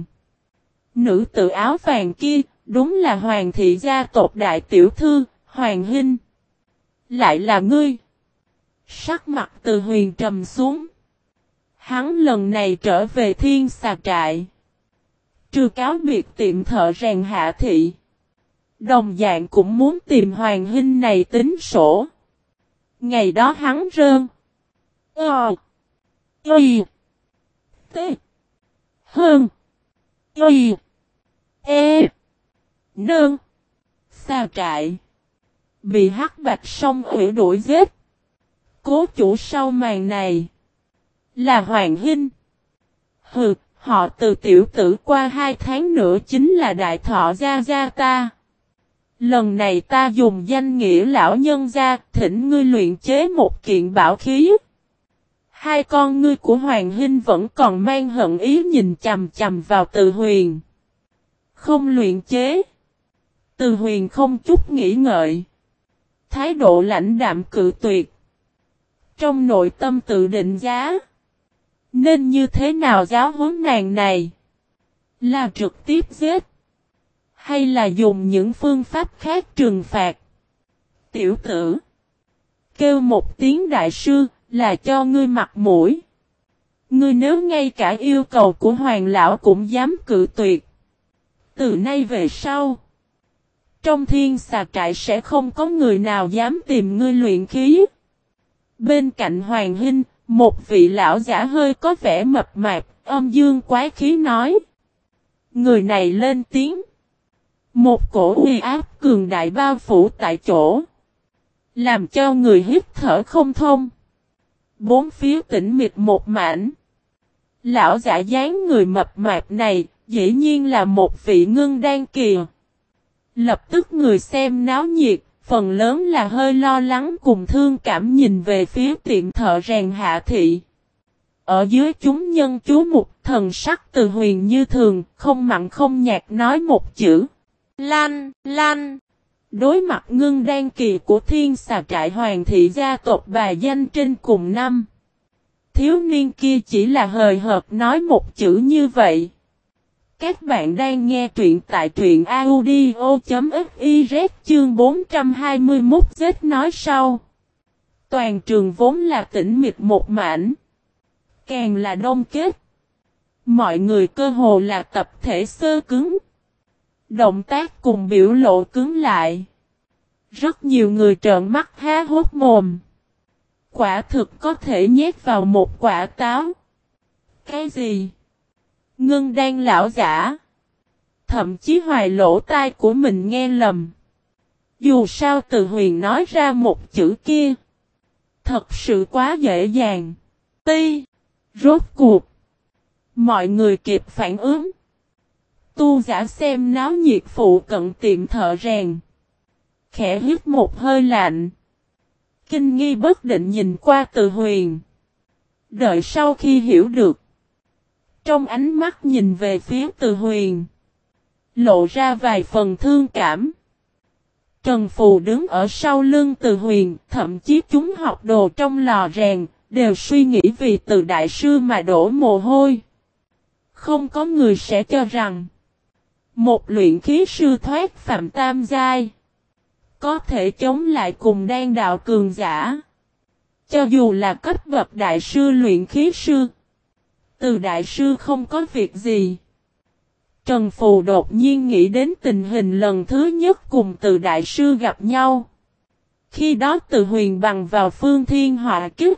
Nữ tự áo vàng kia, đúng là Hoàng thị gia tộc đại tiểu thư, Hoàng Hinh. Lại là ngươi. Sắc mặt Từ Huyền trầm xuống. Hắn lần này trở về Thiên Xà Trại. Trừ cáo biệt tiệm thợ rèn Hạ Thị. Đồng dạng cũng muốn tìm Hoàng Hinh này tính sổ. Ngày đó hắn rơn. Ờ. Y. T. Hơn. Y. E. Nương. Xà Trại. Bị hắc bạch song ủy đuổi giết. Cố chủ sau màn này. Là Hoàng Hinh. Hừ, họ Từ tiểu tử qua hai tháng nữa chính là đại thọ gia gia ta. Lần này ta dùng danh nghĩa lão nhân gia, thỉnh ngươi luyện chế một kiện bảo khí. Hai con ngươi của Hoàng Hinh vẫn còn mang hận ý nhìn chằm chằm vào Từ Huyền. Không luyện chế. Từ Huyền không chút nghĩ ngợi. Thái độ lãnh đạm cự tuyệt. Trong nội tâm tự định giá. Nên như thế nào giáo huấn nàng này? Là trực tiếp giết? Hay là dùng những phương pháp khác trừng phạt? Tiểu tử. Kêu một tiếng đại sư là cho ngươi mặt mũi. Ngươi nếu ngay cả yêu cầu của Hoàng lão cũng dám cự tuyệt. Từ nay về sau. Trong Thiên Xà Trại sẽ không có người nào dám tìm ngươi luyện khí. Bên cạnh Hoàng Hinh, một vị lão giả hơi có vẻ mập mạp, âm dương quái khí nói. Người này lên tiếng. Một cổ uy áp cường đại bao phủ tại chỗ. Làm cho người hít thở không thông. Bốn phía tĩnh mịch một mảnh. Lão giả dáng người mập mạp này, dĩ nhiên là một vị ngưng đan kỳ. Lập tức người xem náo nhiệt, phần lớn là hơi lo lắng cùng thương cảm nhìn về phía tiệm thợ rèn Hạ Thị. Ở dưới chúng nhân chú mục, thần sắc Từ Huyền như thường, không mặn không nhạt nói một chữ. Lanh, lanh. Đối mặt ngưng đan kỳ của thiên xà trại Hoàng thị gia tộc bà danh trên cùng năm. Thiếu niên kia chỉ là hời hợt nói một chữ như vậy. Các bạn đang nghe truyện tại truyện audio.fiz chương bốn trăm hai mươi mốt giết nói sau. Toàn trường vốn là tĩnh mịch một mảnh. Càng là đông kết. Mọi người cơ hồ là tập thể sơ cứng. Động tác cùng biểu lộ cứng lại. Rất nhiều người trợn mắt há hốt mồm. Quả thực có thể nhét vào một quả táo. Cái gì? Ngưng đan lão giả. Thậm chí hoài lỗ tai của mình nghe lầm. Dù sao Từ Huyền nói ra một chữ kia. Thật sự quá dễ dàng. Ti. Rốt cuộc. Mọi người kịp phản ứng. Tu giả xem náo nhiệt phụ cận tiệm thợ rèn. Khẽ hít một hơi lạnh. Kinh nghi bất định nhìn qua Từ Huyền. Đợi sau khi hiểu được. Trong ánh mắt nhìn về phía Từ Huyền. Lộ ra vài phần thương cảm. Trần Phù đứng ở sau lưng Từ Huyền. Thậm chí chúng học đồ trong lò rèn. Đều suy nghĩ vì Từ Đại Sư mà đổ mồ hôi. Không có người sẽ cho rằng. Một luyện khí sư thoát phạm tam giai. Có thể chống lại cùng đan đạo cường giả. Cho dù là cấp bậc đại sư luyện khí sư. Từ đại sư không có việc gì. Trần Phù đột nhiên nghĩ đến tình hình lần thứ nhất cùng từ đại sư gặp nhau. Khi đó Từ Huyền bằng vào phương thiên họa kích.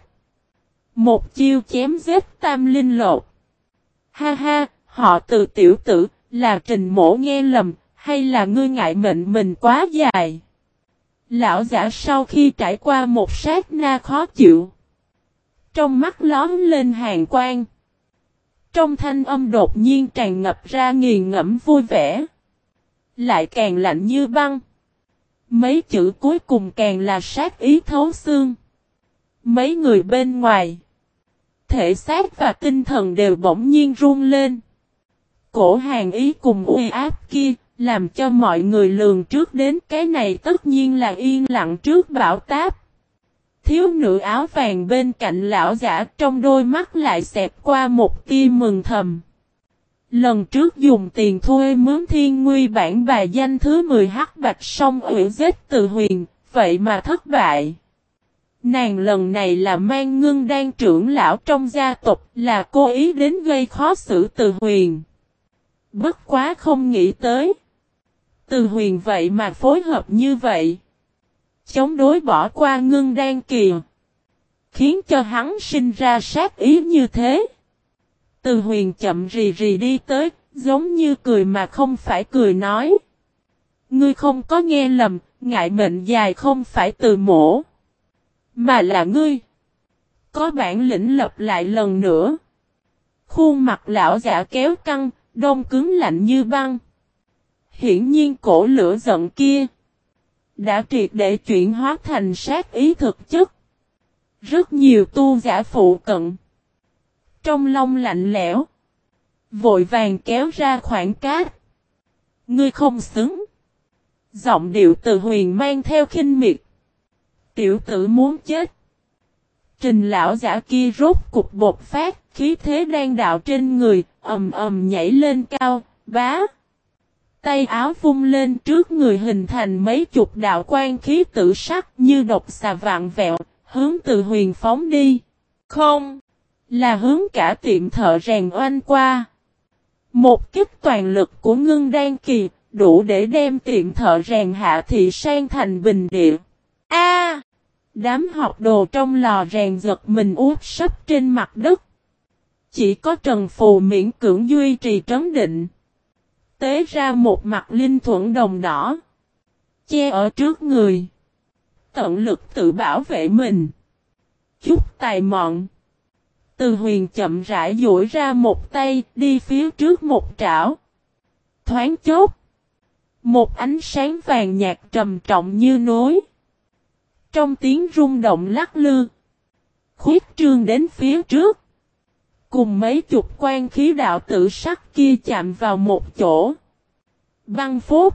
Một chiêu chém giết tam linh lột. Ha ha, họ Từ tiểu tử, là Trình Mỗ nghe lầm, hay là ngươi ngại mệnh mình quá dài. Lão giả sau khi trải qua một sát na khó chịu. Trong mắt lóm lên hàn quang. Trong thanh âm đột nhiên tràn ngập ra nghiền ngẫm vui vẻ. Lại càng lạnh như băng. Mấy chữ cuối cùng càng là sát ý thấu xương. Mấy người bên ngoài. Thể xác và tinh thần đều bỗng nhiên run lên. Cổ hàn ý cùng uy áp kia. Làm cho mọi người lường trước đến cái này tất nhiên là yên lặng trước bão táp. Thiếu nữ áo vàng bên cạnh lão giả trong đôi mắt lại xẹt qua một tia mừng thầm. Lần trước dùng tiền thuê mướn thiên nguy bản bà danh thứ mười hắc bạch song ủy giết Từ Huyền, vậy mà thất bại. Nàng lần này là mang ngưng đan trưởng lão trong gia tộc là cố ý đến gây khó xử Từ Huyền. Bất quá không nghĩ tới. Từ Huyền vậy mà phối hợp như vậy. Chống đối bỏ qua ngưng đan kỳ. Khiến cho hắn sinh ra sát ý như thế. Từ Huyền chậm rì rì đi tới, giống như cười mà không phải cười nói. Ngươi không có nghe lầm, ngại mệnh dài không phải Từ Mỗ. Mà là ngươi. Có bản lĩnh lập lại lần nữa. Khuôn mặt lão giả kéo căng, đông cứng lạnh như băng. Hiển nhiên cổ lửa giận kia đã triệt để chuyển hóa thành sát ý thực chất. Rất nhiều tu giả phụ cận. Trong lòng lạnh lẽo. Vội vàng kéo ra khoảng cách. Ngươi không xứng. Giọng điệu Từ Huyền mang theo khinh miệt. Tiểu tử muốn chết. Trình lão giả kia rốt cục bột phát. Khí thế đang đạo trên người. Ầm ầm nhảy lên cao. Bá. Tay áo vung lên trước người hình thành mấy chục đạo quan khí tử sắc như độc xà vạn vẹo, hướng Từ Huyền phóng đi. Không, là hướng cả tiệm thợ rèn oanh qua. Một kích toàn lực của ngưng đan kỳ, đủ để đem tiệm thợ rèn Hạ Thị sang thành bình địa. A! Đám học đồ trong lò rèn giật mình úp sấp trên mặt đất. chỉ có Trần Phù miễn cưỡng duy trì trấn định. Tế ra một mặt linh thuẫn đồng đỏ. Che ở trước người. Tận lực tự bảo vệ mình. Chút tài mọn. Từ Huyền chậm rãi duỗi ra một tay đi phía trước một trảo. Thoáng chốc. Một ánh sáng vàng nhạt trầm trọng như núi. Trong tiếng rung động lắc lư. Khuyết trương đến phía trước. Cùng mấy chục quan khí đạo tử sắc kia chạm vào một chỗ. Băng phốt.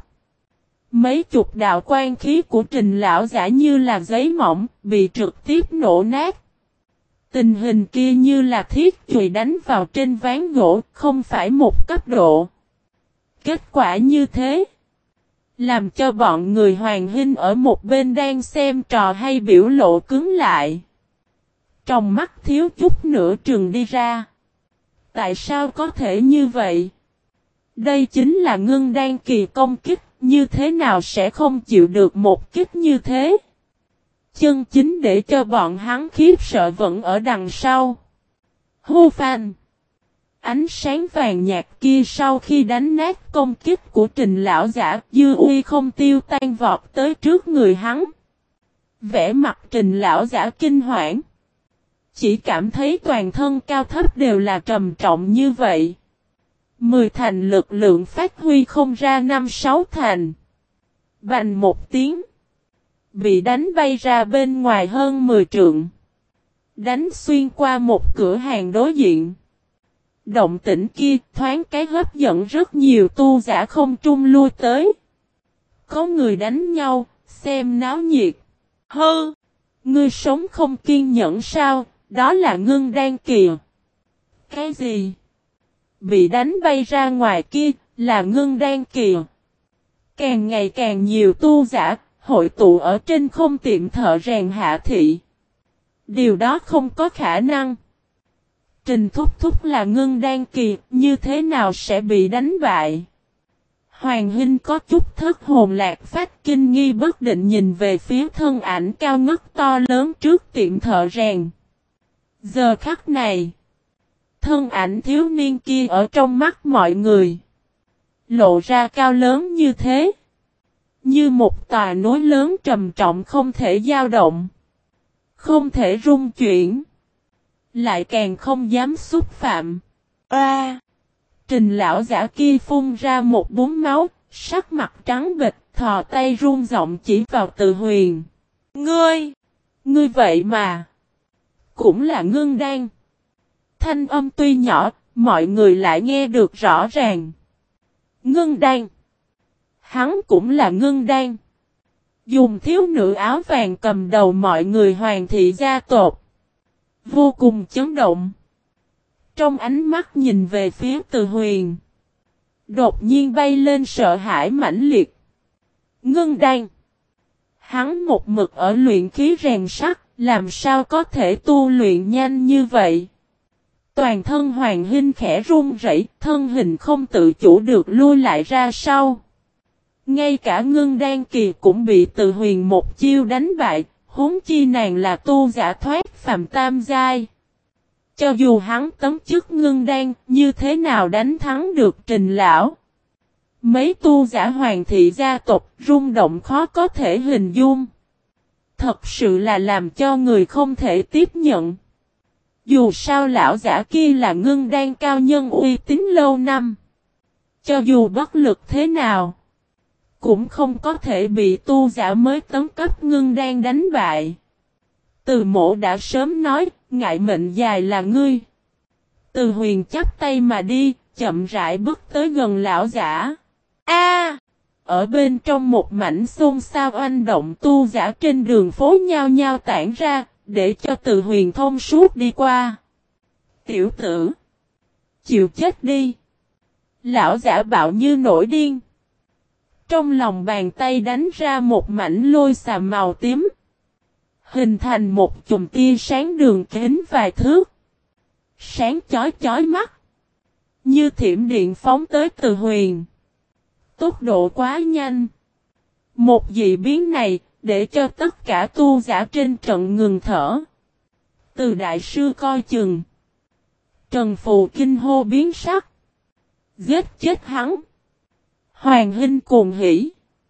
Mấy chục đạo quan khí của Trình lão giả như là giấy mỏng, bị trực tiếp nổ nát. Tình hình kia như là thiết chùy đánh vào trên ván gỗ, không phải một cấp độ. Kết quả như thế, làm cho bọn người Hoàng Hinh ở một bên đang xem trò hay biểu lộ cứng lại. Trong mắt thiếu chút nữa trừng đi ra. Tại sao có thể như vậy? Đây chính là ngưng đan kỳ công kích, như thế nào sẽ không chịu được một kích như thế? Chân chính để cho bọn hắn khiếp sợ vẫn ở đằng sau. Hô phan! Ánh sáng vàng nhạt kia sau khi đánh nát công kích của Trình lão giả, dư uy không tiêu tan vọt tới trước người hắn. Vẻ mặt Trình lão giả kinh hoảng. Chỉ cảm thấy toàn thân cao thấp đều là trầm trọng như vậy. Mười thành lực lượng phát huy không ra năm sáu thành. Bành một tiếng. Bị đánh bay ra bên ngoài hơn mười trượng. Đánh xuyên qua một cửa hàng đối diện. Động tĩnh kia thoáng cái hấp dẫn rất nhiều tu giả không trung lui tới. Có người đánh nhau, xem náo nhiệt. Hơ! Ngươi sống không kiên nhẫn sao? Đó là ngưng đan kỳ. Cái gì? Bị đánh bay ra ngoài kia là ngưng đan kỳ. Càng ngày càng nhiều tu giả hội tụ ở trên không tiệm thợ rèn Hạ Thị. Điều đó không có khả năng. Trình Thúc Thúc là ngưng đan kỳ, như thế nào sẽ bị đánh bại? Hoàng Hinh có chút thất hồn lạc phách kinh nghi bất định nhìn về phía thân ảnh cao ngất to lớn trước tiệm thợ rèn. Giờ khắc này, thân ảnh thiếu niên kia ở trong mắt mọi người, lộ ra cao lớn như thế. Như một tòa núi lớn trầm trọng không thể dao động, không thể rung chuyển, lại càng không dám xúc phạm. A! À, Trình lão giả kia phun ra một búng máu, sắc mặt trắng bệch, thò tay run giọng chỉ vào Từ Huyền. Ngươi! Ngươi vậy mà! Cũng là ngưng đan. Thanh âm tuy nhỏ, mọi người lại nghe được rõ ràng. Ngưng đan. Hắn cũng là ngưng đan. Dùng thiếu nữ áo vàng cầm đầu mọi người Hoàng thị gia tộc. Vô cùng chấn động. Trong ánh mắt nhìn về phía Từ Huyền. Đột nhiên bay lên sợ hãi mãnh liệt. Ngưng đan. Hắn một mực ở luyện khí rèn sắt, làm sao có thể tu luyện nhanh như vậy? Toàn thân Hoàng Hinh khẽ run rẩy, thân hình không tự chủ được lui lại ra sau. Ngay cả ngưng đan kỳ cũng bị Từ Huyền một chiêu đánh bại, huống chi nàng là tu giả thoát phàm tam giai. Cho dù hắn tấm chức ngưng đan, như thế nào đánh thắng được Trình lão? Mấy tu giả Hoàng thị gia tộc rung động khó có thể hình dung. Thật sự là làm cho người không thể tiếp nhận. Dù sao lão giả kia là ngưng đan cao nhân uy tín lâu năm. Cho dù bất lực thế nào, cũng không có thể bị tu giả mới tấn cấp ngưng đan đánh bại. Từ Mộ đã sớm nói, ngại mệnh dài là ngươi. Từ Huyền chắp tay mà đi, chậm rãi bước tới gần lão giả. A! Ở bên trong một mảnh xôn xao oanh động, tu giả trên đường phố nhao nhao tản ra, để cho Từ Huyền thông suốt đi qua. Tiểu tử! Chịu chết đi! Lão giả bạo như nổi điên. Trong lòng bàn tay đánh ra một mảnh lôi xà màu tím. Hình thành một chùm tia sáng đường kính vài thước. Sáng chói chói mắt. Như thiểm điện phóng tới Từ Huyền. Tốc độ quá nhanh. Một dị biến này, để cho tất cả tu giả trên trận ngừng thở. Từ đại sư coi chừng. Trần Phù kinh hô biến sắc. Giết chết hắn. Hoàng Hinh cuồng hỉ.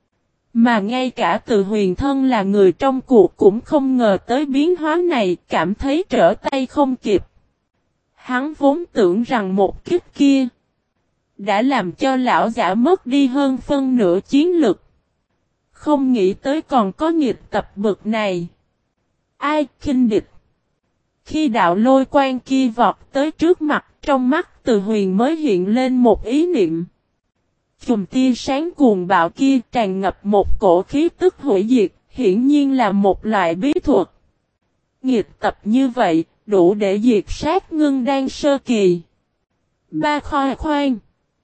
Mà ngay cả Từ Huyền thân là người trong cuộc cũng không ngờ tới biến hóa này, cảm thấy trở tay không kịp. Hắn vốn tưởng rằng một kích kia đã làm cho lão giả mất đi hơn phân nửa chiến lực. Không nghĩ tới còn có nghịch tập bực này. Ai khinh địch. Khi đạo lôi quang kia vọt tới trước mặt, trong mắt Từ Huyền mới hiện lên một ý niệm. Chùm tia sáng cuồng bạo kia tràn ngập một cổ khí tức hủy diệt, hiển nhiên là một loại bí thuật. Nghịch tập như vậy, đủ để diệt sát ngưng đan sơ kỳ. Ba khoai khoan.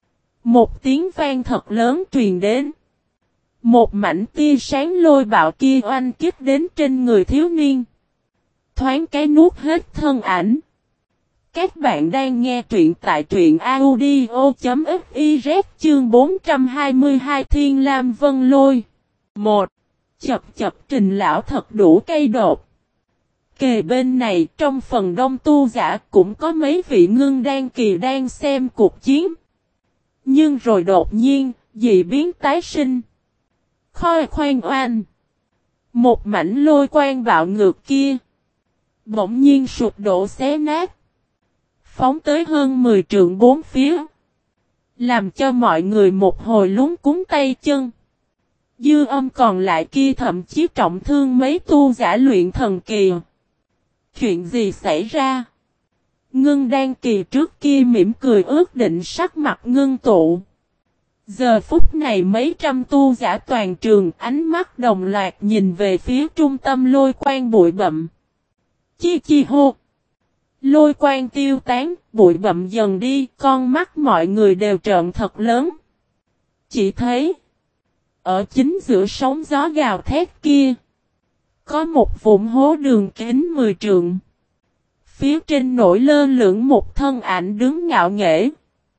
Một tiếng vang thật lớn truyền đến. Một mảnh tia sáng lôi bạo kia oanh kích đến trên người thiếu niên. Thoáng cái nuốt hết thân ảnh. Các bạn đang nghe truyện tại truyện audio.fiz chương bốn trăm hai mươi hai Thiên Lam Vân Lôi. một. Chập chập Trình lão thật đủ cây đột. Kề bên này trong phần đông tu giả cũng có mấy vị ngưng đan kỳ đang xem cuộc chiến. Nhưng rồi đột nhiên, dị biến tái sinh. Khoi khoan oanh. Một mảnh lôi quang bạo ngược kia. Bỗng nhiên sụp đổ xé nát. Phóng tới hơn mười trượng bốn phía. Làm cho mọi người một hồi lúng cuống tay chân. Dư âm còn lại kia thậm chí trọng thương mấy tu giả luyện thần kỳ. Chuyện gì xảy ra? Ngưng đan kỳ trước kia mỉm cười ước định sắc mặt ngưng tụ. Giờ phút này mấy trăm tu giả toàn trường ánh mắt đồng loạt nhìn về phía trung tâm lôi quang bụi bặm. Chi chi hô. Lôi quang tiêu tán, bụi bặm dần đi, con mắt mọi người đều trợn thật lớn. Chỉ thấy, ở chính giữa sóng gió gào thét kia, có một vụn hố đường kính mười trượng. Phía trên nổi lơ lửng một thân ảnh đứng ngạo nghễ.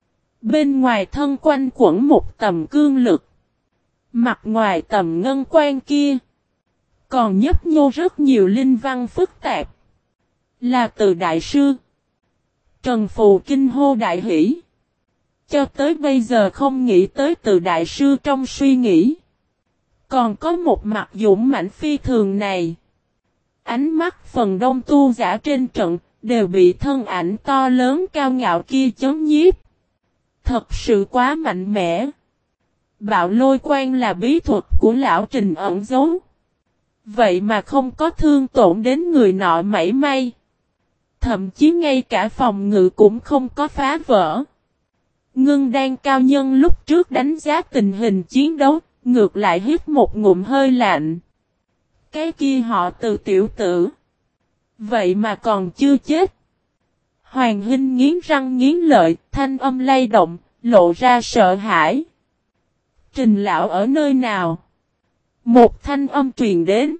Bên ngoài thân quanh quẩn một tầm cương lực. Mặt ngoài tầm ngân quan kia, còn nhấp nhô rất nhiều linh văn phức tạp. Là Từ đại sư. Trần Phù kinh hô đại hỷ. Cho tới bây giờ không nghĩ tới Từ đại sư trong suy nghĩ. Còn có một mặt dũng mãnh phi thường này. Ánh mắt phần đông tu giả trên trận đều bị thân ảnh to lớn cao ngạo kia chấn nhiếp. Thật sự quá mạnh mẽ. Bạo lôi quang là bí thuật của lão Trình ẩn giấu. Vậy mà không có thương tổn đến người nọ mảy may. Thậm chí ngay cả phòng ngự cũng không có phá vỡ. Ngưng đan cao nhân lúc trước đánh giá tình hình chiến đấu, ngược lại hít một ngụm hơi lạnh. Cái kia họ Từ tiểu tử. Vậy mà còn chưa chết. Hoàng Hinh nghiến răng nghiến lợi, thanh âm lay động, lộ ra sợ hãi. Trình lão ở nơi nào? Một thanh âm truyền đến.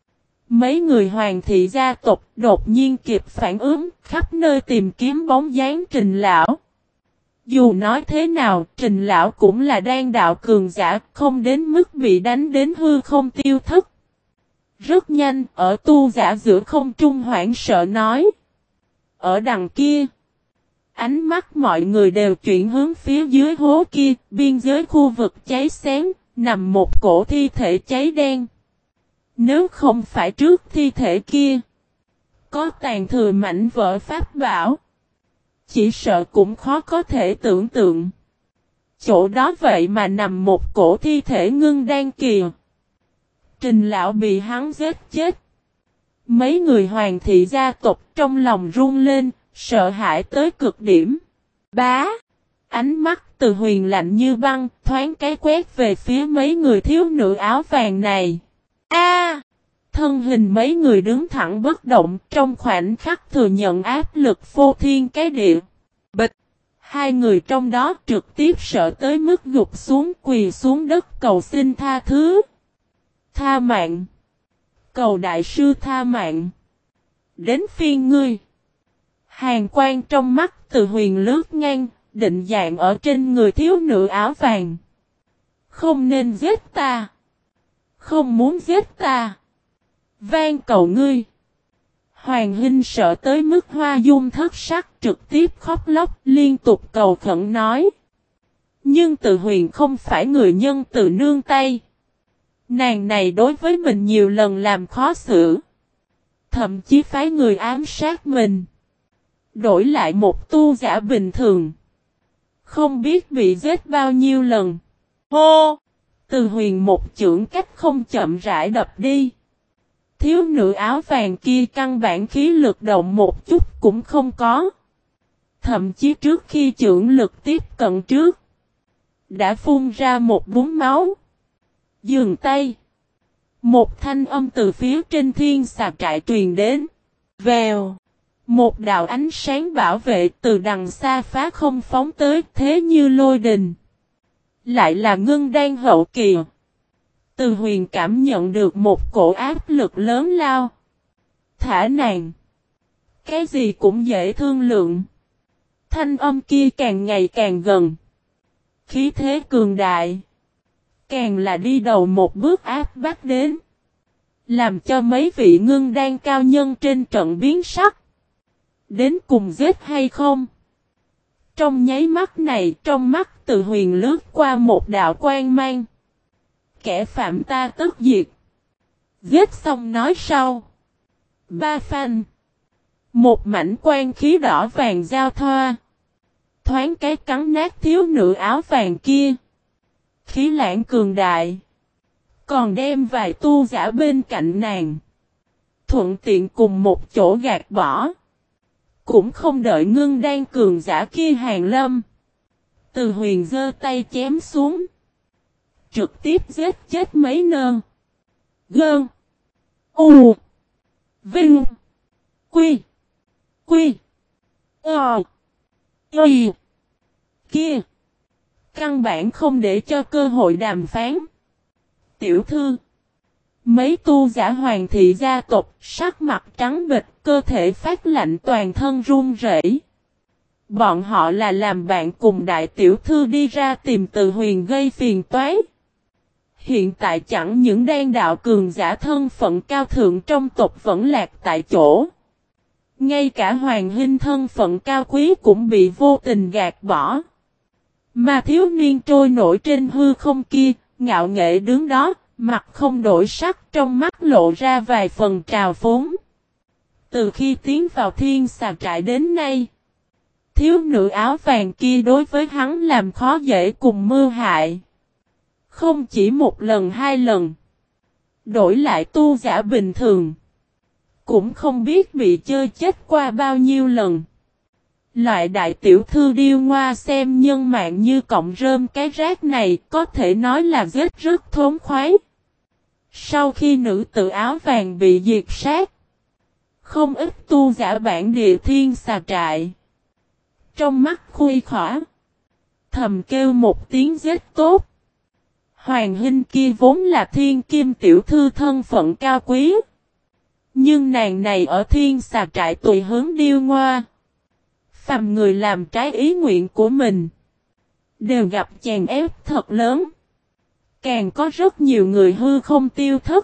Mấy người hoàng thị gia tộc đột nhiên kịp phản ứng, khắp nơi tìm kiếm bóng dáng Trình lão. Dù nói thế nào, Trình lão cũng là đan đạo cường giả, không đến mức bị đánh đến hư không tiêu thất. Rất nhanh, ở tu giả giữa không trung hoảng sợ nói. Ở đằng kia, ánh mắt mọi người đều chuyển hướng phía dưới hố kia, biên giới khu vực cháy xém, nằm một cổ thi thể cháy đen. Nếu không phải trước thi thể kia, có tàn thừa mảnh vỡ pháp bảo, chỉ sợ cũng khó có thể tưởng tượng. Chỗ đó vậy mà nằm một cổ thi thể ngưng đan kỳ. Trình lão bị hắn giết chết. Mấy người hoàng thị gia tộc trong lòng run lên, sợ hãi tới cực điểm. Bá! Ánh mắt Từ Huyền lạnh như băng, thoáng cái quét về phía mấy người thiếu nữ áo vàng này. A! Thân hình mấy người đứng thẳng bất động, trong khoảnh khắc thừa nhận áp lực phô thiên cái địa. Bịch! Hai người trong đó trực tiếp sợ tới mức gục xuống quỳ xuống đất cầu xin tha thứ. Tha mạng! Cầu đại sư tha mạng! Đến phiên ngươi! Hàn quang trong mắt Từ Huyền lướt ngang, định dạng ở trên người thiếu nữ áo vàng. Không nên giết ta! Không muốn giết ta! Van cầu ngươi! Hoàng Hinh sợ tới mức Hoa Dung thất sắc, trực tiếp khóc lóc, liên tục cầu khẩn nói. Nhưng Từ Huyền không phải người nhân từ nương tay. Nàng này đối với mình nhiều lần làm khó xử. Thậm chí phái người ám sát mình. Đổi lại một tu giả bình thường. Không biết bị giết bao nhiêu lần. Hô! Từ Huyền một chưởng cách không chậm rãi đập đi. Thiếu nữ áo vàng kia căn bản khí lực động một chút cũng không có. Thậm chí trước khi chưởng lực tiếp cận trước. Đã phun ra một búng máu. Dừng tay. Một thanh âm từ phía trên thiên xà trại truyền đến. Vèo. Một đạo ánh sáng bảo vệ từ đằng xa phá không phóng tới thế như lôi đình. Lại là ngưng đan hậu kỳ. Từ Huyền cảm nhận được một cổ áp lực lớn lao. Thả nàng. Cái gì cũng dễ thương lượng. Thanh âm kia càng ngày càng gần. Khí thế cường đại. Càng là đi đầu một bước áp bắt đến. Làm cho mấy vị ngưng đan cao nhân trên trận biến sắc. Đến cùng giết hay không? Trong nháy mắt này, trong mắt Từ Huyền lướt qua một đạo quang mang. Kẻ phạm ta tức diệt. Giết xong nói sau. Ba phanh. Một mảnh quang khí đỏ vàng giao thoa. Thoáng cái cắn nát thiếu nữ áo vàng kia. Khí lãng cường đại. Còn đem vài tu giả bên cạnh nàng. Thuận tiện cùng một chỗ gạt bỏ. Cũng không đợi ngưng đan cường giả kia hàng lâm. Từ Huyền giơ tay chém xuống. Trực tiếp giết chết mấy nơ. Gơn. U. Vinh. Quy. Quy. Ờ. Y. Kia. Căn bản không để cho cơ hội đàm phán. Tiểu thư. Mấy tu giả hoàng thị gia tộc sắc mặt trắng bệch, cơ thể phát lạnh, toàn thân run rẩy. Bọn họ là làm bạn cùng đại tiểu thư đi ra tìm Từ Huyền gây phiền toái. Hiện tại chẳng những đan đạo cường giả thân phận cao thượng trong tộc vẫn lạc tại chỗ. Ngay cả Hoàng Hinh thân phận cao quý cũng bị vô tình gạt bỏ. Mà thiếu niên trôi nổi trên hư không kia, ngạo nghệ đứng đó, mặt không đổi sắc, trong mắt lộ ra vài phần trào phúng. Từ khi tiến vào thiên xà trại đến nay, thiếu nữ áo vàng kia đối với hắn làm khó dễ cùng mưu hại. Không chỉ một lần hai lần. Đổi lại tu giả bình thường. Cũng không biết bị chơi chết qua bao nhiêu lần. Loại đại tiểu thư điêu ngoa xem nhân mạng như cọng rơm cái rác này có thể nói là giết rất thốn khoái. Sau khi nữ tử áo vàng bị diệt sát. Không ít tu giả bản địa thiên xà trại. Trong mắt khui khỏa. Thầm kêu một tiếng giết tốt. Hoàng Hinh kia vốn là thiên kim tiểu thư thân phận cao quý. Nhưng nàng này ở thiên xà trại tùy hướng điêu ngoa. Phàm người làm trái ý nguyện của mình. Đều gặp chèn ép thật lớn. Càng có rất nhiều người hư không tiêu thất.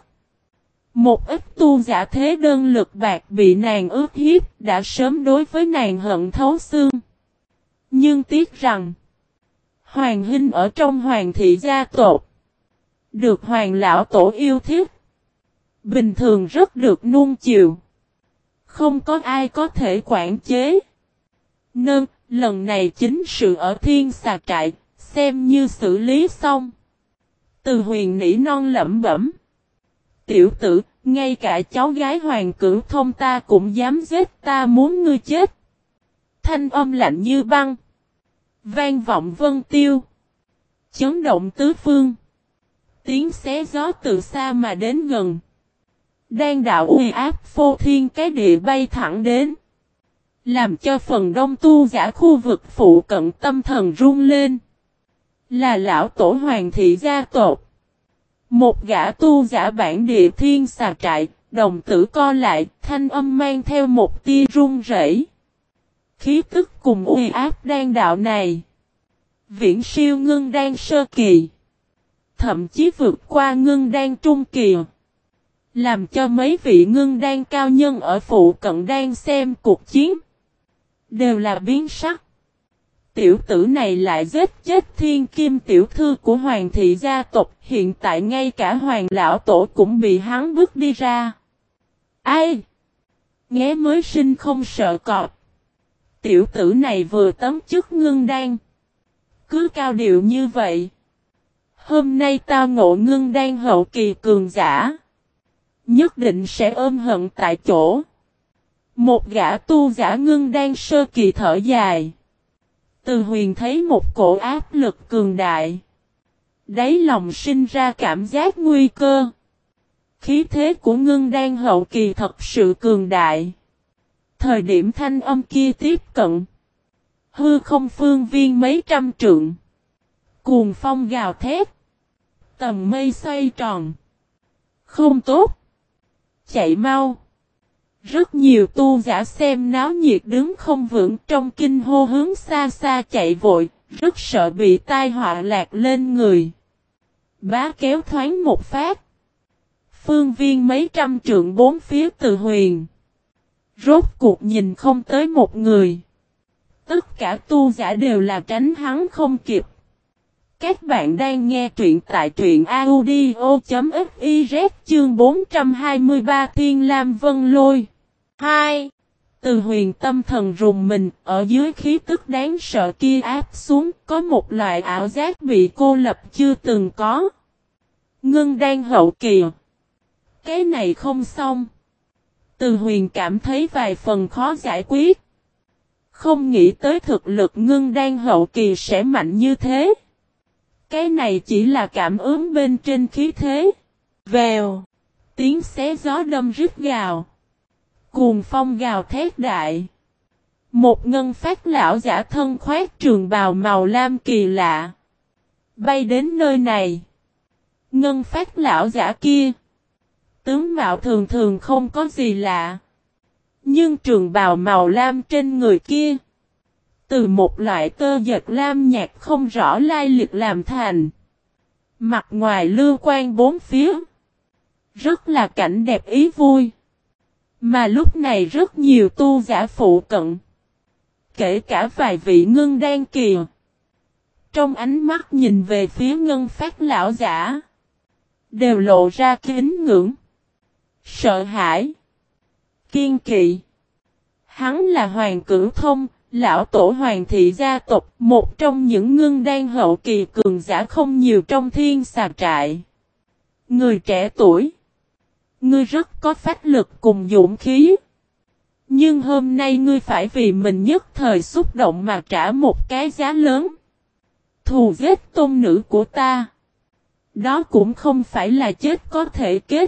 Một ít tu giả thế đơn lực bạc bị nàng ước hiếp đã sớm đối với nàng hận thấu xương. Nhưng tiếc rằng. Hoàng Hinh ở trong hoàng thị gia tộc. Được hoàng lão tổ yêu thích. Bình thường rất được nuông chiều. Không có ai có thể quản chế. Nên, lần này chính sự ở thiên xà trại, xem như xử lý xong. Từ Huyền nỉ non lẩm bẩm. Tiểu tử, ngay cả cháu gái hoàng cửu thông ta cũng dám giết, ta muốn ngươi chết. Thanh âm lạnh như băng. Vang vọng vân tiêu. Chấn động tứ phương. Tiếng xé gió từ xa mà đến gần. Đan đạo uy áp phô thiên cái địa bay thẳng đến. Làm cho phần đông tu giả khu vực phụ cận tâm thần run lên. Là lão tổ hoàng thị gia tộc. Một gã tu giả bản địa thiên xà trại, đồng tử co lại, thanh âm mang theo một tia run rẩy. Khí tức cùng uy áp đan đạo này. Viễn siêu ngưng đan sơ kỳ. Thậm chí vượt qua ngưng đan trung kỳ. Làm cho mấy vị ngưng đan cao nhân ở phụ cận đang xem cuộc chiến. Đều là biến sắc. Tiểu tử này lại giết chết thiên kim tiểu thư của hoàng thị gia tộc. Hiện tại ngay cả hoàng lão tổ cũng bị hắn bước đi ra. Ai? Nghé mới sinh không sợ cọp. Tiểu tử này vừa tấm chức ngưng đan. Cứ cao điệu như vậy. Hôm nay tao ngộ ngưng đan hậu kỳ cường giả. Nhất định sẽ ôm hận tại chỗ. Một gã tu giả ngưng đan sơ kỳ thở dài. Từ Huyền thấy một cổ áp lực cường đại. Đáy lòng sinh ra cảm giác nguy cơ. Khí thế của ngưng đan hậu kỳ thật sự cường đại. Thời điểm thanh âm kia tiếp cận. Hư không phương viên mấy trăm trượng. Cuồng phong gào thét. Tầng mây xoay tròn. Không tốt. Chạy mau. Rất nhiều tu giả xem náo nhiệt đứng không vững trong kinh hô hướng xa xa chạy vội. Rất sợ bị tai họa lạc lên người. Bá kéo thoáng một phát. Phương viên mấy trăm trượng bốn phía Từ Huyền. Rốt cuộc nhìn không tới một người. Tất cả tu giả đều là tránh hắn không kịp. Các bạn đang nghe truyện tại truyện audio.fiz chương bốn trăm hai mươi ba Thiên Lam Vân Lôi. hai. Từ Huyền tâm thần rùng mình, ở dưới khí tức đáng sợ kia áp xuống, có một loại ảo giác bị cô lập chưa từng có. Ngưng đan hậu kỳ. Cái này không xong. Từ Huyền cảm thấy vài phần khó giải quyết. Không nghĩ tới thực lực ngưng đan hậu kỳ sẽ mạnh như thế. Cái này chỉ là cảm ứng bên trên khí thế. Vèo. Tiếng xé gió đâm rít gào. Cuồng phong gào thét đại. Một ngân phát lão giả thân khoác trường bào màu lam kỳ lạ. Bay đến nơi này. Ngân phát lão giả kia. Tướng mạo thường thường không có gì lạ. Nhưng trường bào màu lam trên người kia. Từ một loại tơ dệt lam nhạt không rõ lai lịch làm thành. Mặt ngoài lưu quan bốn phía. Rất là cảnh đẹp ý vui. Mà lúc này rất nhiều tu giả phụ cận. Kể cả vài vị ngưng đan kỳ. Trong ánh mắt nhìn về phía ngân phát lão giả. Đều lộ ra kính ngưỡng. Sợ hãi. Kiên kỵ. Hắn là Hoàng Cửu Thông, lão tổ hoàng thị gia tộc, một trong những ngưng đan hậu kỳ cường giả không nhiều trong thiên xà trại. Người trẻ tuổi. Ngươi rất có phách lực cùng dũng khí. Nhưng hôm nay ngươi phải vì mình nhất thời xúc động mà trả một cái giá lớn. Thù giết tôn nữ của ta. Đó cũng không phải là chết có thể kết.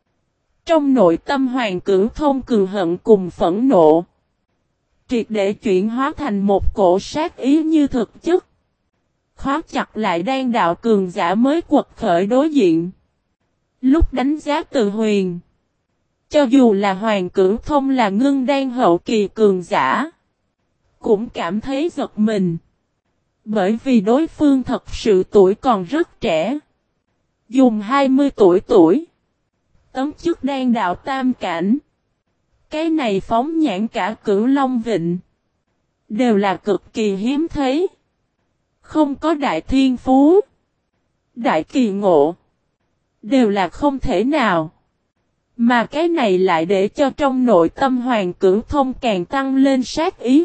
Trong nội tâm Hoàng Cửu Thông cường hận cùng phẫn nộ. Triệt để chuyển hóa thành một cổ sát ý như thực chất. Khóa chặt lại đang đạo cường giả mới quật khởi đối diện. Lúc đánh giá Từ Huyền. Cho dù là Hoàng Cửu Thông là ngưng đan hậu kỳ cường giả. Cũng cảm thấy giật mình. Bởi vì đối phương thật sự tuổi còn rất trẻ. Dùng hai mươi tuổi tuổi. Tấm chức đan đạo tam cảnh. Cái này phóng nhãn cả Cửu Long Vịnh. Đều là cực kỳ hiếm thấy. Không có đại thiên phú. Đại kỳ ngộ. Đều là không thể nào. Mà cái này lại để cho trong nội tâm Hoàng Cửu Thông càng tăng lên sát ý.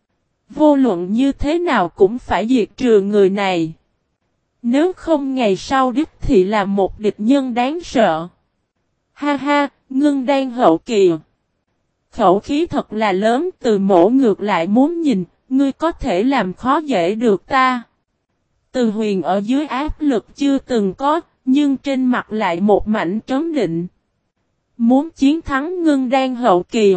Vô luận như thế nào cũng phải diệt trừ người này. Nếu không ngày sau đích thì là một địch nhân đáng sợ. Ha ha, ngưng đan hậu kỳ. Khẩu khí thật là lớn, Từ Mỗ ngược lại muốn nhìn, ngươi có thể làm khó dễ được ta. Từ Huyền ở dưới áp lực chưa từng có, nhưng trên mặt lại một mảnh trấn định. Muốn chiến thắng ngưng đan hậu kỳ.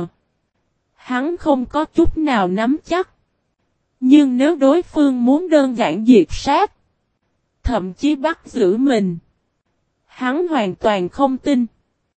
Hắn không có chút nào nắm chắc. Nhưng nếu đối phương muốn đơn giản diệt sát. Thậm chí bắt giữ mình. Hắn hoàn toàn không tin.